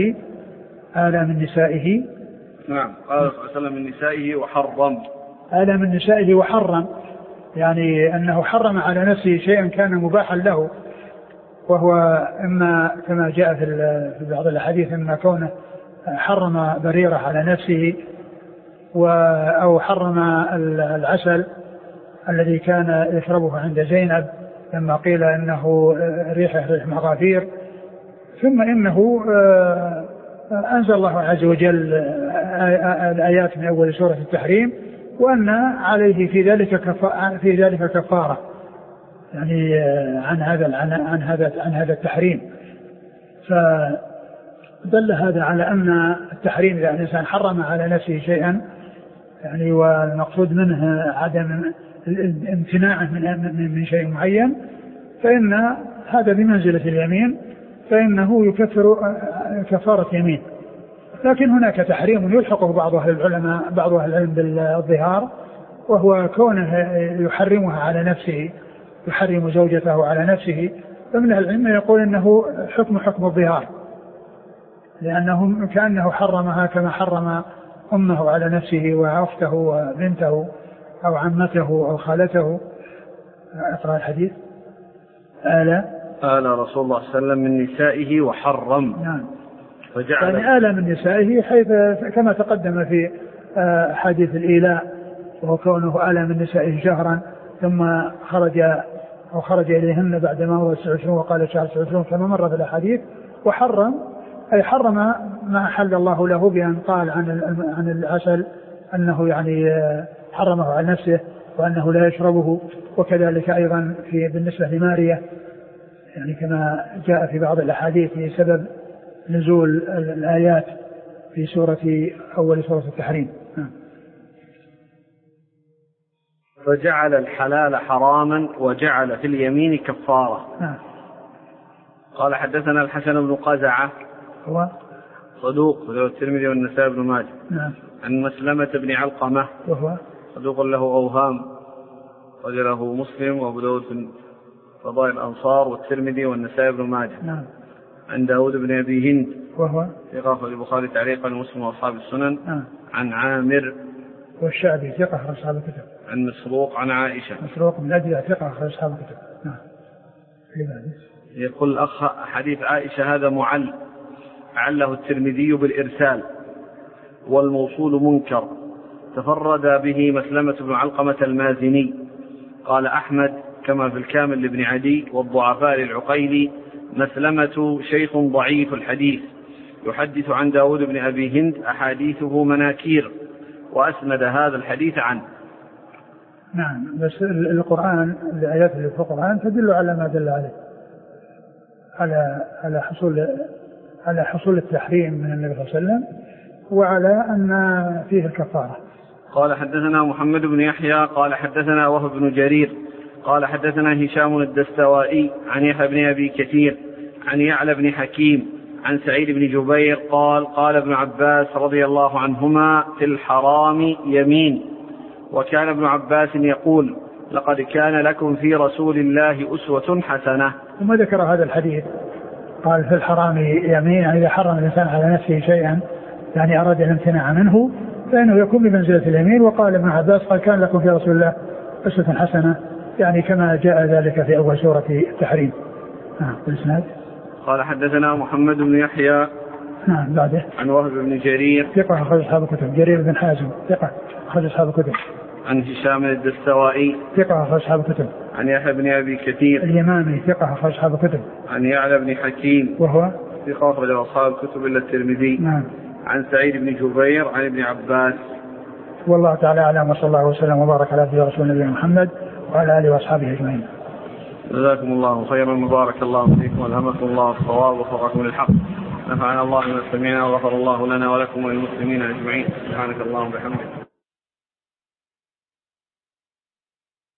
نسائه. نعم. قال صلى الله عليه وسلم من نسائه وحرم. آلى من نسائه وحرم، يعني أنه حرم على نفسه شيئا كان مباحا له، وهو إما كما جاء في بعض الحديث إما كونه حرم بريرة على نفسه، أو حرم العسل الذي كان يشربه عند زينب لما قيل إنه ريح مغافير. ثم إنه أنزل الله عز وجل الآيات من أول سورة التحريم، وأن عليه في ذلك كفارة، يعني عن هذا التحريم. فدل هذا على أن التحريم إذا الإنسان حرم على نفسه شيئا يعني والمقصود منه عدم امتناعه من شيء معين، فإن هذا بمنزلة اليمين، فإنه يكفر كفارة يمين. لكن هناك تحريم يلحقه بعض أهل العلم بالظهار، وهو كونه يحرمها على نفسه، يحرم زوجته على نفسه. فمن أهل العلم يقول إنه حكم الظهار، لأنه كأنه حرمها كما حرم أمه على نفسه وأخته وبنته أو عمته أو خالته. أقرأ الحديث. آلى رسول الله صلى الله عليه وسلم من نسائه وحرم. نعم. يعني آلى من نسائه حيث كما تقدم في حديث الإيلاء، وهو كونه آلى من نسائه شهرا ثم خرج إليهن بعد ما هو 29 وقال شهر 29 كما مر في الحديث. وحرم أي حرم ما أحل الله له، بأن قال عن العسل أنه يعني حرمه على نفسه وأنه لا يشربه. وكذلك أيضا بالنسبة لماريا، يعني كما جاء في بعض الأحاديث في سبب نزول الآيات في أول سورة التحريم. فجعل الحلال حراما وجعل في اليمين كفارة. قال: حدثنا الحسن بن قزعة هو صدوق له الترمذي والنسائي بن ماجه. عن مسلمة بن علقمة وهو صدوق له أوهام وله مسلم وأبو داود في فضائل الأنصار والترمذي والنسائي بن ماجه. عن داود بن أبي هند وهو ثقة البخاري تعليقا ومسلم وأصحاب السنن. عن عامر والشعبي ثقة أخرج أصحاب الكتب. عن مسروق عن عائشة. مسروق من أجل ثقة أخرج أصحاب الكتب. يقول الأخ: حديث عائشة هذا عله الترمذي بالإرسال والموصول منكر، تفرد به مسلمة بن علقمة المازني. قال أحمد كما في الكامل لابن عدي والضعفاء للعقيلي: مسلمة شيخ ضعيف الحديث، يحدث عن داود بن أبي هند أحاديثه مناكير، وأسند هذا الحديث عنه. نعم. بس القرآن الآيات اللي في القرآن تدل على ما دل عليه، على حصول التحريم من النبي صلى الله عليه وسلم، وعلى أن فيه الكفارة. قال حدثنا محمد بن يحيى قال حدثنا وهب بن جرير قال حدثنا هشام الدستوائي عن يحيى بن أبي كثير عن يعلى بن حكيم عن سعيد بن جبير قال ابن عباس رضي الله عنهما في الحرام يمين. وكان ابن عباس يقول لقد كان لكم في رسول الله أسوة حسنة. ثم ذكر هذا الحديث قال في الحرام يمين، يعني إذا حرم الإنسان على نفسه شيئا يعني أراد الامتناع منه فإنه يكون بمنزلة اليمين. وقال ابن عباس قال كان لكم في رسول الله أسوة حسنة، يعني كما جاء ذلك في أول سورة التحريم. الإسناد قال حدثنا محمد بن يحيى بعده عن وهب بن جرير ثقة أخرج أصحاب الكتب، جرير بن حازم ثقة أخرج أصحاب الكتب، عن هشام الدستوائي ثقة أخرج أصحاب الكتب، عن يحيى بن أبي كثير اليمامي ثقة أخرج أصحاب الكتب، عن يعلى بن حكيم وهو ثقة أخرج أصحاب الكتب إلا الترمذي. نعم. عن سعيد بن جبير عن ابن عباس. والله تعالى أعلم، وصلى الله وسلم وبارك على عبده ورسوله نبينا محمد وعلى آله وأصحابه أجمعين. جزاكم الله خيرا وبارك الله فيكم والهمكم الله الصواب ووفقكم للحق. نفعنا الله بما سمعنا وغفر الله لنا ولكم وللمسلمين أجمعين. سبحانك اللهم وبحمدك.